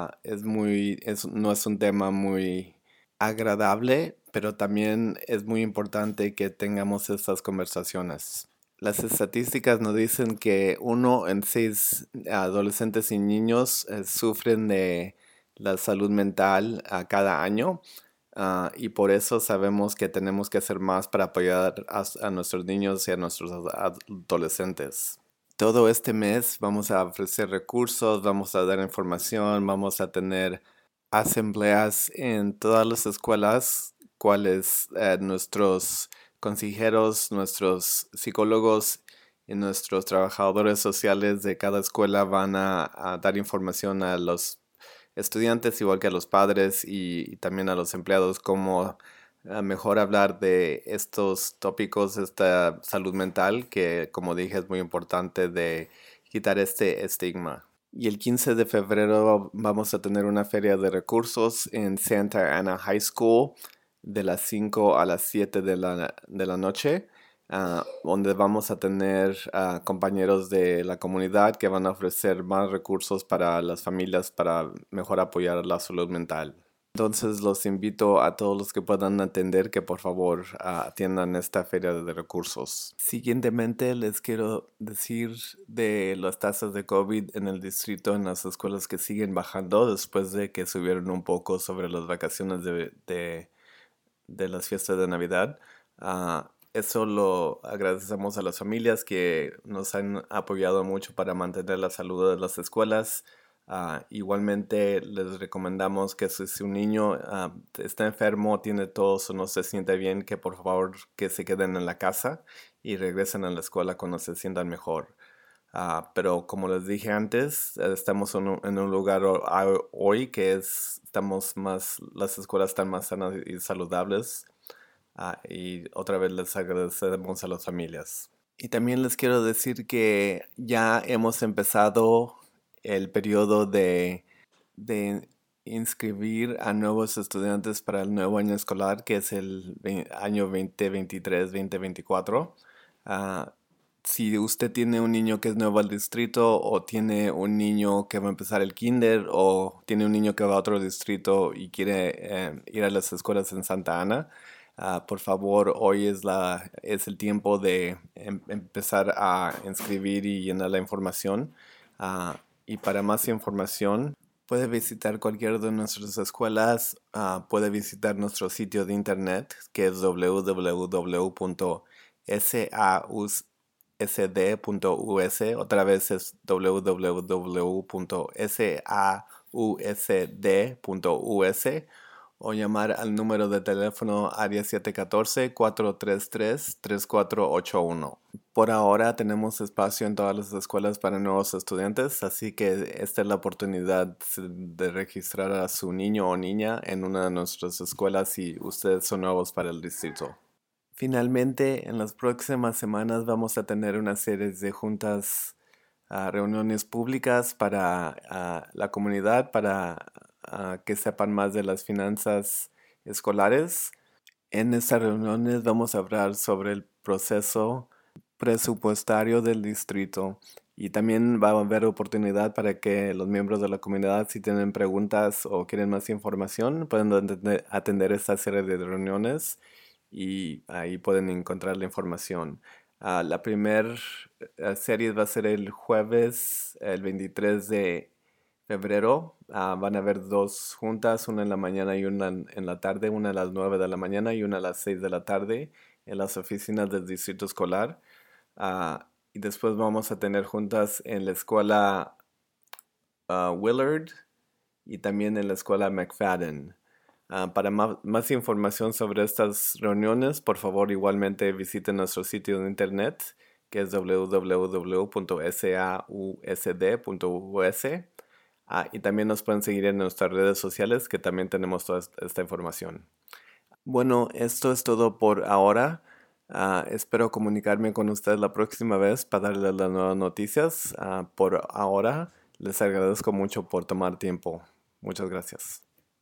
Speaker 3: no es un tema muy agradable, pero también es muy importante que tengamos estas conversaciones. Las estadísticas nos dicen que 1 en 6 adolescentes y niños sufren de la salud mental cada año, y por eso sabemos que tenemos que hacer más para apoyar a nuestros niños y a nuestros adolescentes. Todo este mes vamos a ofrecer recursos, vamos a dar información, vamos a tener asambleas en todas las escuelas, cuales nuestros consejeros, nuestros psicólogos y nuestros trabajadores sociales de cada escuela van a dar información a los estudiantes, igual que a los padres y también a los empleados, cómo mejor hablar de estos tópicos, esta salud mental, que como dije es muy importante de quitar este estigma. Y el 15 de febrero vamos a tener una feria de recursos en Santa Ana High School de las 5 a las 7 de la noche, donde vamos a tener compañeros de la comunidad que van a ofrecer más recursos para las familias para mejor apoyar la salud mental. Entonces los invito a todos los que puedan atender que por favor atiendan esta feria de recursos. Siguientemente les quiero decir de las tasas de COVID en el distrito en las escuelas que siguen bajando después de que subieron un poco sobre las vacaciones de las fiestas de Navidad. Eso lo agradecemos a las familias que nos han apoyado mucho para mantener la salud de las escuelas. Igualmente les recomendamos que si un niño está enfermo, tiene tos o no se siente bien, que por favor que se queden en la casa y regresen a la escuela cuando se sientan mejor. Pero como les dije antes, estamos en un lugar hoy que las escuelas están más sanas y saludables. Y otra vez les agradecemos a las familias. Y también les quiero decir que ya hemos empezado el periodo de inscribir a nuevos estudiantes para el nuevo año escolar, que es el año 2023-2024. Ah, si usted tiene un niño que es nuevo al distrito o tiene un niño que va a empezar el kinder o tiene un niño que va a otro distrito y quiere ir a las escuelas en Santa Ana, por favor, hoy es el tiempo de empezar a inscribir y llenar la información. Y para más información, puede visitar cualquiera de nuestras escuelas, puede visitar nuestro sitio de internet que es www.sausd.us. Otra vez es www.sausd.us, o llamar al número de teléfono área 714-433-3481. Por ahora tenemos espacio en todas las escuelas para nuevos estudiantes, así que esta es la oportunidad de registrar a su niño o niña en una de nuestras escuelas si ustedes son nuevos para el distrito. Finalmente, en las próximas semanas vamos a tener una serie de juntas, reuniones públicas para la comunidad, para que sepan más de las finanzas escolares. En estas reuniones vamos a hablar sobre el proceso presupuestario del distrito y también va a haber oportunidad para que los miembros de la comunidad, si tienen preguntas o quieren más información, pueden atender esta serie de reuniones y ahí pueden encontrar la información. La primera serie va a ser el jueves, el 23 de febrero. Van a haber dos juntas, una en la mañana y una en la tarde, una a las 9 de la mañana y una a las 6 de la tarde en las oficinas del distrito escolar. Y después vamos a tener juntas en la escuela Willard y también en la escuela McFadden. Para más información sobre estas reuniones, por favor igualmente visiten nuestro sitio de internet, que es www.sausd.us. Y también nos pueden seguir en nuestras redes sociales, que también tenemos toda esta información. Bueno, esto es todo por ahora. Espero comunicarme con ustedes la próxima vez para darles las nuevas noticias. Por ahora, les agradezco mucho por tomar tiempo. Muchas gracias.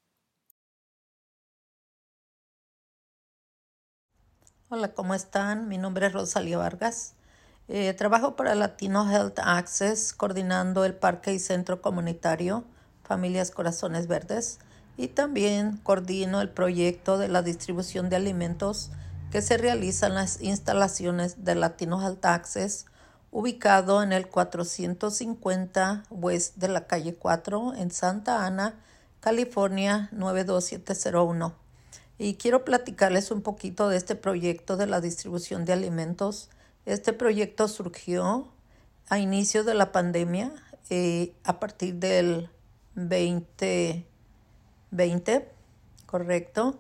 Speaker 4: Hola, ¿cómo están? Mi nombre es Rosalía Vargas. Trabajo para Latino Health Access, coordinando el Parque y Centro Comunitario Familias Corazones Verdes, y también coordino el proyecto de la distribución de alimentos que se realiza en las instalaciones de Latino Health Access, ubicado en el 450 West de la calle 4 en Santa Ana, California 92701. Y quiero platicarles un poquito de este proyecto de la distribución de alimentos. Este proyecto surgió a inicio de la pandemia, a partir del 2020, correcto,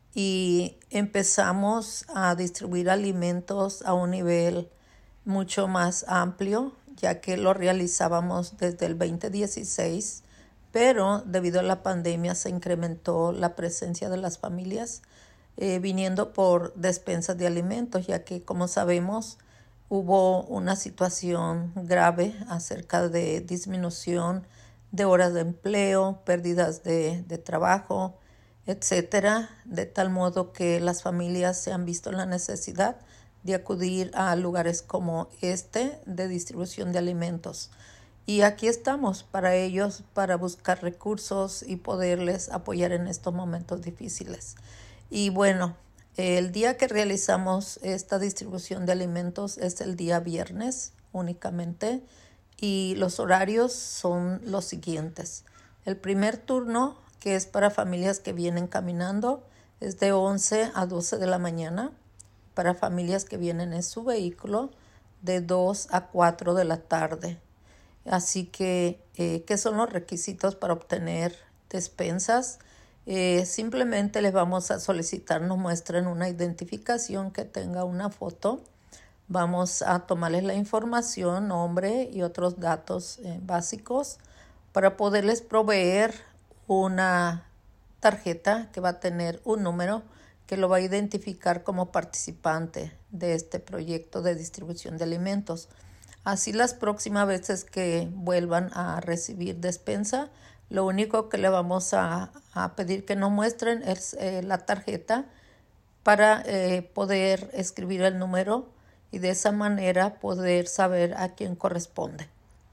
Speaker 4: y empezamos a distribuir alimentos a un nivel mucho más amplio, ya que lo realizábamos desde el 2016, pero debido a la pandemia se incrementó la presencia de las familias viniendo por despensas de alimentos, ya que, como sabemos, hubo una situación grave acerca de disminución de horas de empleo, pérdidas de trabajo, etcétera, de tal modo que las familias se han visto en la necesidad de acudir a lugares como este de distribución de alimentos. Y aquí estamos para ellos, para buscar recursos y poderles apoyar en estos momentos difíciles. Y bueno, el día que realizamos esta distribución de alimentos es el día viernes únicamente, y los horarios son los siguientes. El primer turno, que es para familias que vienen caminando, es de 11 a 12 de la mañana. Para familias que vienen en su vehículo, de 2 a 4 de la tarde. Así que, ¿qué son los requisitos para obtener despensas? Simplemente les vamos a solicitar nos muestren una identificación que tenga una foto. Vamos a tomarles la información, nombre y otros datos básicos para poderles proveer una tarjeta que va a tener un número que lo va a identificar como participante de este proyecto de distribución de alimentos. Así las próximas veces que vuelvan a recibir despensa, lo único que le vamos a pedir que nos muestren es la tarjeta para poder escribir el número y de esa manera poder saber a quién corresponde.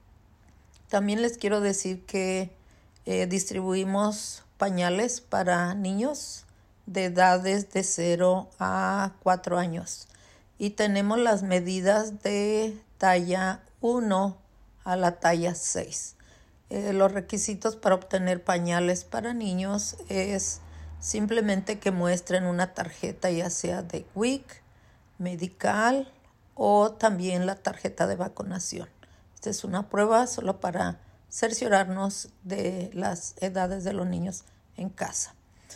Speaker 4: También les quiero decir que distribuimos pañales para niños de edades de 0 a 4 años y tenemos las medidas de talla 1 a la talla 6. Los requisitos para obtener pañales para niños es simplemente que muestren una tarjeta, ya sea de WIC, medical o también la tarjeta de vacunación. Esta es una prueba solo para cerciorarnos de las edades de los niños en casa.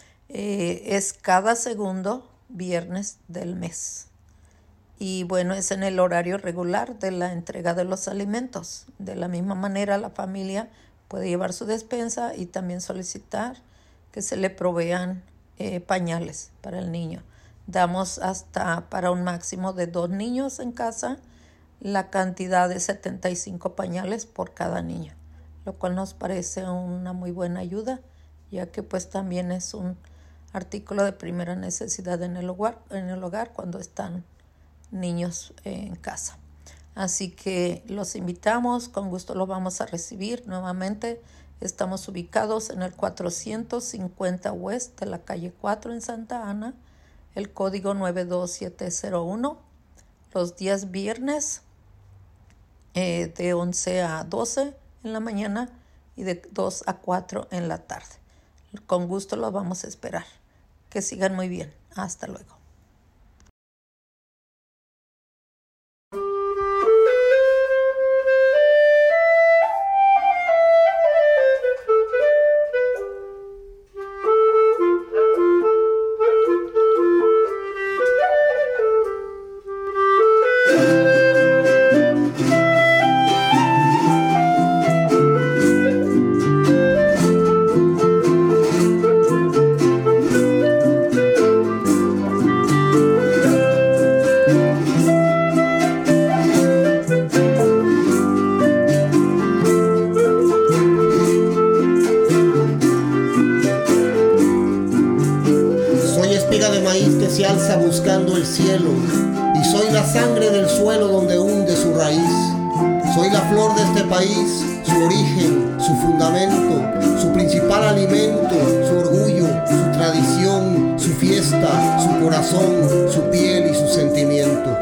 Speaker 4: Es cada segundo viernes del mes. Y bueno, es en el horario regular de la entrega de los alimentos. De la misma manera, la familia puede llevar su despensa y también solicitar que se le provean pañales para el niño. Damos hasta para un máximo de 2 niños en casa la cantidad de 75 pañales por cada niño, lo cual nos parece una muy buena ayuda, ya que pues también es un artículo de primera necesidad en el hogar cuando están niños en casa. Así que los invitamos, con gusto los vamos a recibir nuevamente. Estamos ubicados en el 450 West de la calle 4 en Santa Ana, el código 92701, los días viernes de 11 a 12 en la mañana y de 2 a 4 en la tarde. Con gusto los vamos a esperar. Que sigan muy bien. Hasta luego.
Speaker 5: se alza buscando el cielo, y soy la sangre del suelo donde hunde su raíz. Soy la flor de este país, su origen, su fundamento, su principal alimento, su orgullo, su tradición, su fiesta, su corazón, su piel y su sentimiento.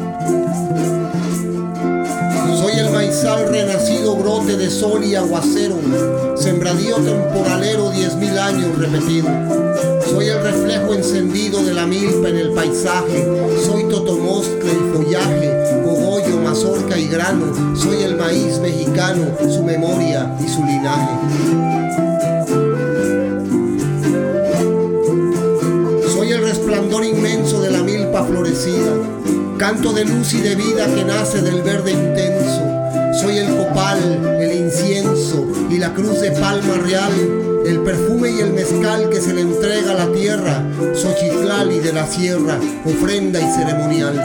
Speaker 5: Soy el maizal renacido, brote de sol y aguacero, sembradío temporalero, 10.000 años repetido. Soy el reflejo encendido de la milpa en el paisaje. Soy totomostle y follaje, cogollo, mazorca y grano. Soy el maíz mexicano, su memoria y su linaje. Soy el resplandor inmenso de la milpa florecida, canto de luz y de vida que nace del verde intenso. Soy el copal, el incienso y la cruz de palma real, el perfume y el mezcal que se le entrega a la tierra, Xochitlali de la sierra, ofrenda y ceremonial.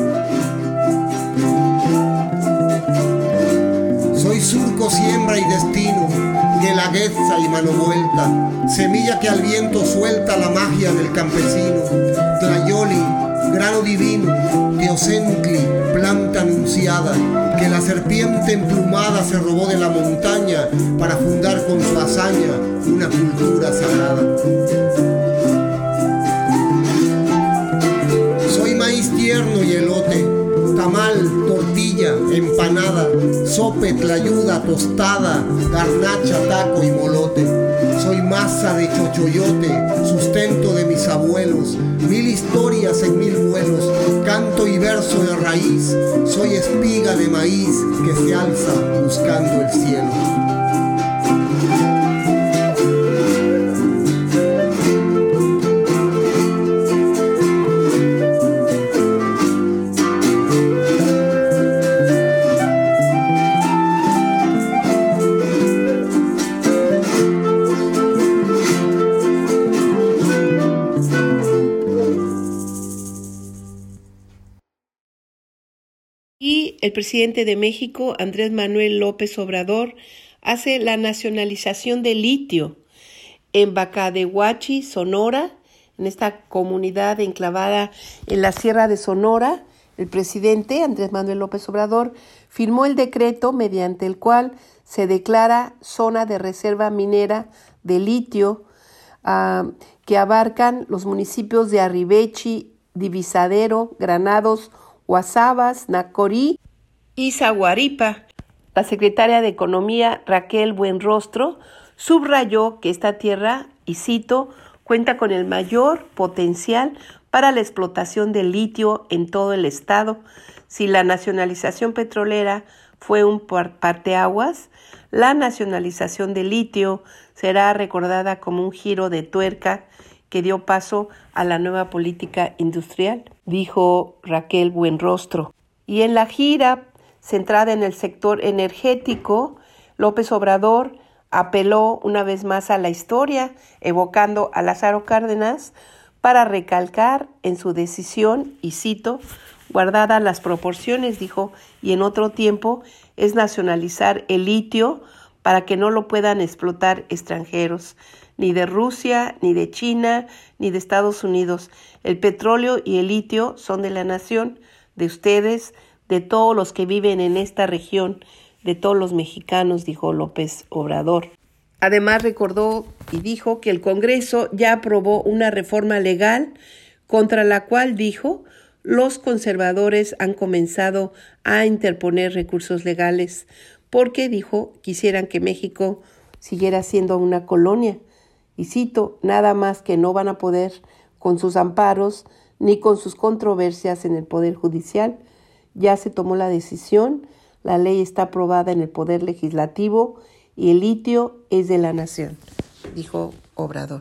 Speaker 5: Soy surco, siembra y destino, guelaguetza y mano vuelta, semilla que al viento suelta la magia del campesino, tlayoli, grano divino, teocentli, planta anunciada, que la serpiente emplumada se robó de la montaña para fundar con su hazaña una cultura sagrada. Soy maíz tierno y elote, tamal, tortilla, empanada, sope, tlayuda, tostada, garnacha, taco y molote. Soy masa de chochoyote, sustento de mis abuelos, 1000 historias en 1000 vuelos, canto y verso de raíz. Soy espiga de maíz que se alza buscando el cielo.
Speaker 1: Y el presidente de México, Andrés Manuel López Obrador, hace la nacionalización de litio en Bacadehuachi, Sonora, en esta comunidad enclavada en la Sierra de Sonora. El presidente, Andrés Manuel López Obrador, firmó el decreto mediante el cual se declara zona de reserva minera de litio que abarcan los municipios de Arribechi, Divisadero, Granados, Guasabas, Nacorí y Zaguaripa. La secretaria de Economía, Raquel Buenrostro, subrayó que esta tierra, y cito, cuenta con el mayor potencial para la explotación del litio en todo el estado. Si la nacionalización petrolera fue un parteaguas, la nacionalización del litio será recordada como un giro de tuerca que dio paso a la nueva política industrial, dijo Raquel Buenrostro. Y en la gira centrada en el sector energético, López Obrador apeló una vez más a la historia, evocando a Lázaro Cárdenas para recalcar en su decisión, y cito, guardadas las proporciones, dijo, y en otro tiempo es nacionalizar el litio para que no lo puedan explotar extranjeros, ni de Rusia, ni de China, ni de Estados Unidos. El petróleo y el litio son de la nación, de ustedes, de todos los que viven en esta región, de todos los mexicanos, dijo López Obrador. Además recordó y dijo que el Congreso ya aprobó una reforma legal contra la cual, dijo, los conservadores han comenzado a interponer recursos legales porque, dijo, quisieran que México siguiera siendo una colonia. Y cito, nada más que no van a poder con sus amparos ni con sus controversias en el Poder Judicial. Ya se tomó la decisión, la ley está aprobada en el Poder Legislativo y el litio es de la nación, dijo Obrador.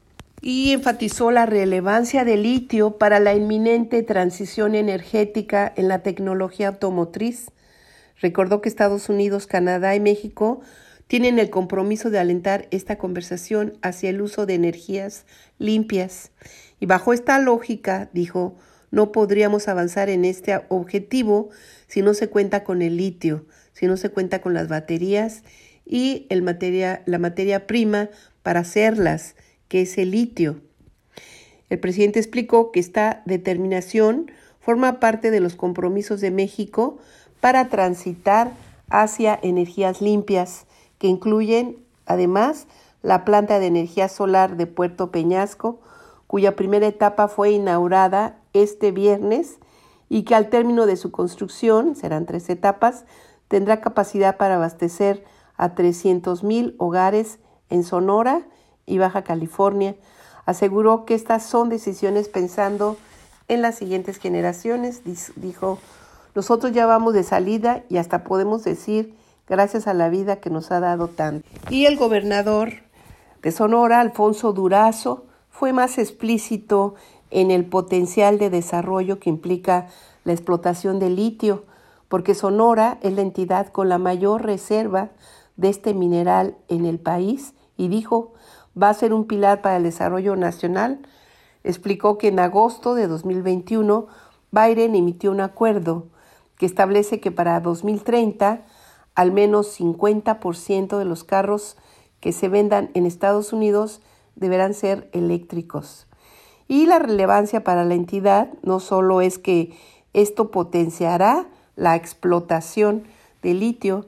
Speaker 1: Y enfatizó la relevancia del litio para la inminente transición energética en la tecnología automotriz. Recordó que Estados Unidos, Canadá y México tienen el compromiso de alentar esta conversación hacia el uso de energías limpias. Y bajo esta lógica, dijo, no podríamos avanzar en este objetivo si no se cuenta con el litio, si no se cuenta con las baterías y la materia prima para hacerlas, que es el litio. El presidente explicó que esta determinación forma parte de los compromisos de México para transitar hacia energías limpias, que incluyen, además, la planta de energía solar de Puerto Peñasco, cuya primera etapa fue inaugurada este viernes y que al término de su construcción, serán 3 etapas, tendrá capacidad para abastecer a 300,000 hogares en Sonora y Baja California. Aseguró que estas son decisiones pensando en las siguientes generaciones. Dijo, nosotros ya vamos de salida y hasta podemos decir gracias a la vida que nos ha dado tanto. Y el gobernador de Sonora, Alfonso Durazo, fue más explícito en el potencial de desarrollo que implica la explotación de litio, porque Sonora es la entidad con la mayor reserva de este mineral en el país y dijo, va a ser un pilar para el desarrollo nacional. Explicó que en agosto de 2021 Biden emitió un acuerdo que establece que para 2030 al menos 50% de los carros que se vendan en Estados Unidos deberán ser eléctricos. Y la relevancia para la entidad no solo es que esto potenciará la explotación de litio,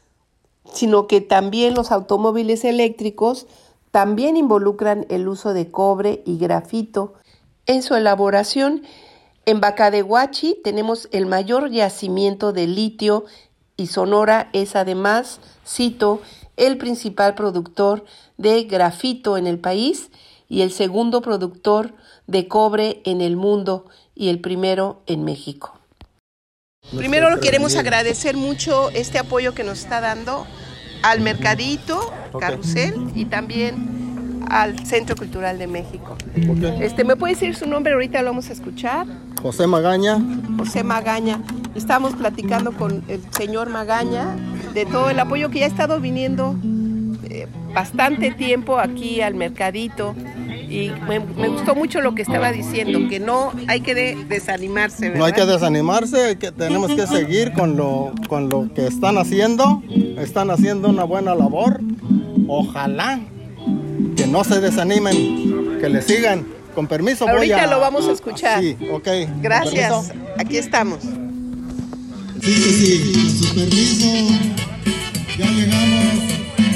Speaker 1: sino que también los automóviles eléctricos también involucran el uso de cobre y grafito en su elaboración. En Bacadehuachi tenemos el mayor yacimiento de litio y Sonora es además, cito, el principal productor de grafito en el país y el segundo productor de cobre en el mundo y el primero en México. Primero queremos agradecer mucho este apoyo que nos está dando al Mercadito, Carrusel y también al Centro Cultural de México. ¿Me puede decir su nombre? Ahorita lo vamos a escuchar.
Speaker 6: José Magaña.
Speaker 1: José Magaña. Estamos platicando con el señor Magaña de todo el apoyo que ya ha estado viniendo bastante tiempo aquí al Mercadito. Y me gustó mucho lo que estaba diciendo, que no hay que desanimarse, ¿verdad?
Speaker 6: No hay que desanimarse, tenemos que seguir con lo que están haciendo. Están haciendo una buena labor. Ojalá que no se desanimen, que le sigan. Con permiso,
Speaker 1: ahorita lo vamos a escuchar.
Speaker 6: Sí, ok.
Speaker 1: Gracias, aquí estamos.
Speaker 5: Sí, con su permiso, ya llegamos.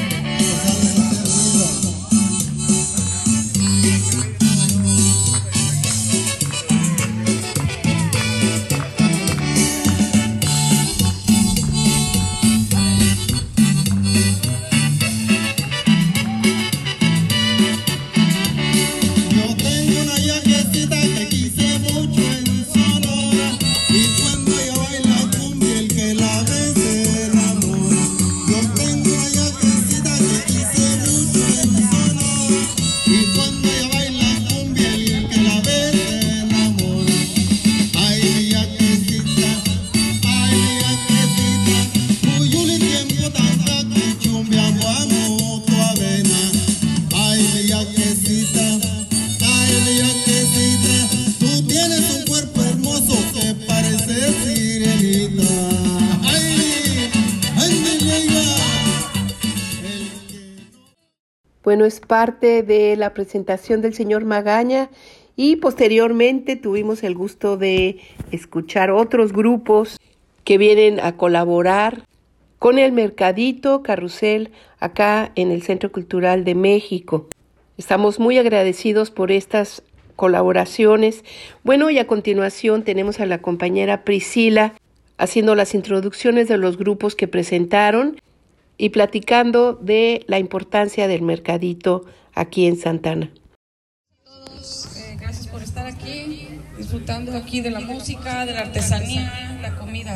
Speaker 1: Bueno, es parte de la presentación del señor Magaña y posteriormente tuvimos el gusto de escuchar otros grupos que vienen a colaborar con el Mercadito Carrusel acá en el Centro Cultural de México. Estamos muy agradecidos por estas colaboraciones. Bueno, y a continuación tenemos a la compañera Priscila haciendo las introducciones de los grupos que presentaron y platicando de la importancia del Mercadito aquí en Santa Ana.
Speaker 2: Todos, gracias por estar aquí, disfrutando aquí de la música, de la artesanía, la comida.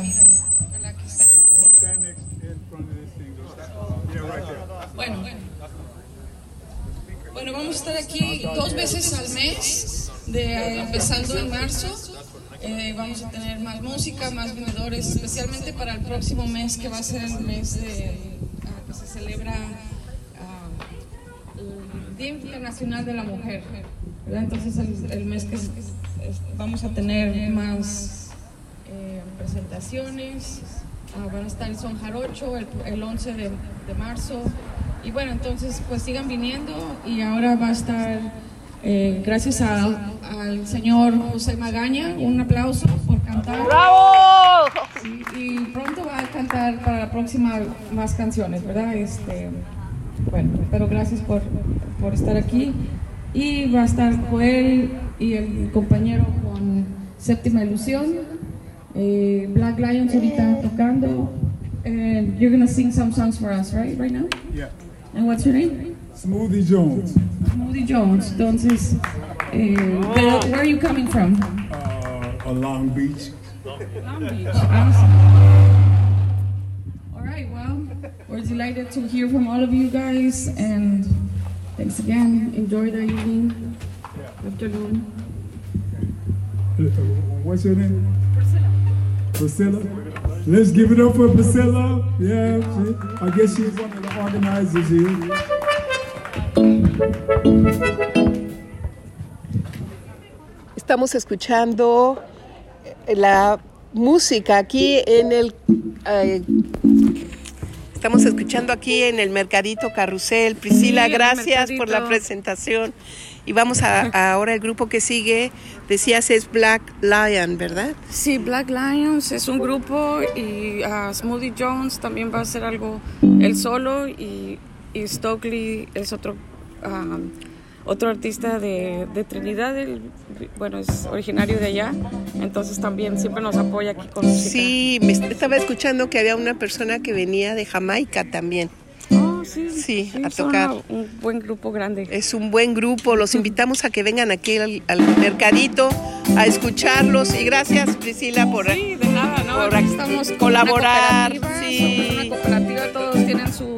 Speaker 2: Bueno, vamos a estar aquí 2 veces al mes, empezando en marzo. Vamos a tener más música, más vendedores, especialmente para el próximo mes, que va a ser el mes que se celebra el Día Internacional de la Mujer, ¿verdad? Entonces el mes que vamos a tener más presentaciones, van a estar en Son Jarocho el 11 de marzo. Y bueno, entonces pues sigan viniendo, y ahora va a estar Gracias al señor José Magaña, un aplauso por cantar.
Speaker 7: ¡Bravo!
Speaker 2: Y pronto va a cantar para la próxima más canciones, ¿verdad? Bueno, pero gracias por estar aquí. Y va a estar Joel y el compañero con Séptima Ilusión. Black Lions ahorita tocando. And you're gonna sing some songs for us, right now?
Speaker 8: Yeah.
Speaker 2: And what's your name?
Speaker 8: Smoothie Jones.
Speaker 2: Smoothie Jones. Entonces, where are you coming from?
Speaker 8: Long Beach.
Speaker 2: Long Beach. Awesome. All right. Well, we're delighted to hear from all of you guys, and thanks again. Enjoy the evening, afternoon.
Speaker 8: What's your name? Priscilla. Let's give it up for Priscilla. Yeah, I guess she's one of the organizers here.
Speaker 1: Estamos escuchando la música aquí en el Mercadito Carrusel. Priscila, gracias por la presentación. Y vamos ahora el grupo que sigue, decías es Black Lion, ¿verdad?
Speaker 2: Sí, Black Lions es un grupo y Smoothie Jones también va a hacer algo él solo y Stokely es otro artista de Trinidad, bueno, es originario de allá, entonces también siempre nos apoya aquí con música.
Speaker 1: Sí, me estaba escuchando que había una persona que venía de Jamaica también. Sí, a tocar.
Speaker 2: Un buen grupo grande.
Speaker 1: Es un buen grupo, los invitamos a que vengan aquí al Mercadito a escucharlos y gracias Priscila por,
Speaker 2: de nada, ¿no?
Speaker 1: por
Speaker 2: estamos
Speaker 1: colaborar.
Speaker 2: Sí. Somos una cooperativa, todos tienen su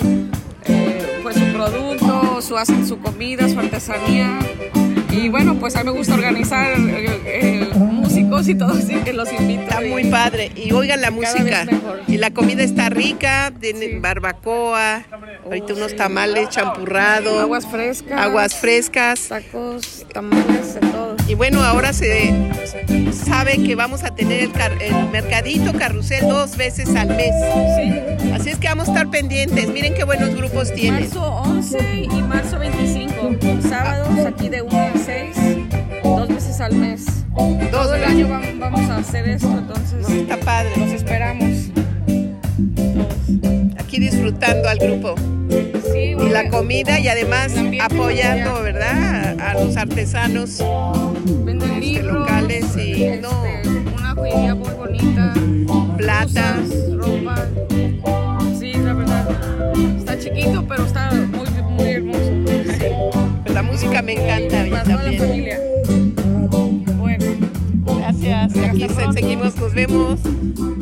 Speaker 2: producto, hacen su comida, su artesanía. Y bueno, pues a mí me gusta organizar músicos y todo, así que los invito.
Speaker 1: Está muy padre. Y oigan la música. Y la comida está rica, tienen barbacoa, ahorita unos tamales, champurrado.
Speaker 2: Aguas frescas. Tacos, tamales, de todo.
Speaker 1: Y bueno, ahora se sabe que vamos a tener el Mercadito Carrusel 2 veces al mes.
Speaker 2: Sí.
Speaker 1: Así es que vamos a estar pendientes. Miren qué buenos grupos tienen.
Speaker 2: Marzo 11 y marzo 25. Sábados aquí de 1 a 6, 2 veces al mes. Todo el año vamos a hacer esto, entonces
Speaker 1: está padre.
Speaker 2: Los esperamos.
Speaker 1: Aquí disfrutando al grupo.
Speaker 2: Sí,
Speaker 1: y la comida y además apoyando, ¿verdad? A los artesanos.
Speaker 2: Venden libros,
Speaker 1: locales y
Speaker 2: una joyería muy bonita.
Speaker 1: Plata.
Speaker 2: Ropa. Sí, la verdad. Está chiquito, pero está muy hermoso.
Speaker 1: Sí. Pues la música me encanta.
Speaker 2: Para toda la familia.
Speaker 1: Bueno. Gracias. Aquí seguimos, nos vemos.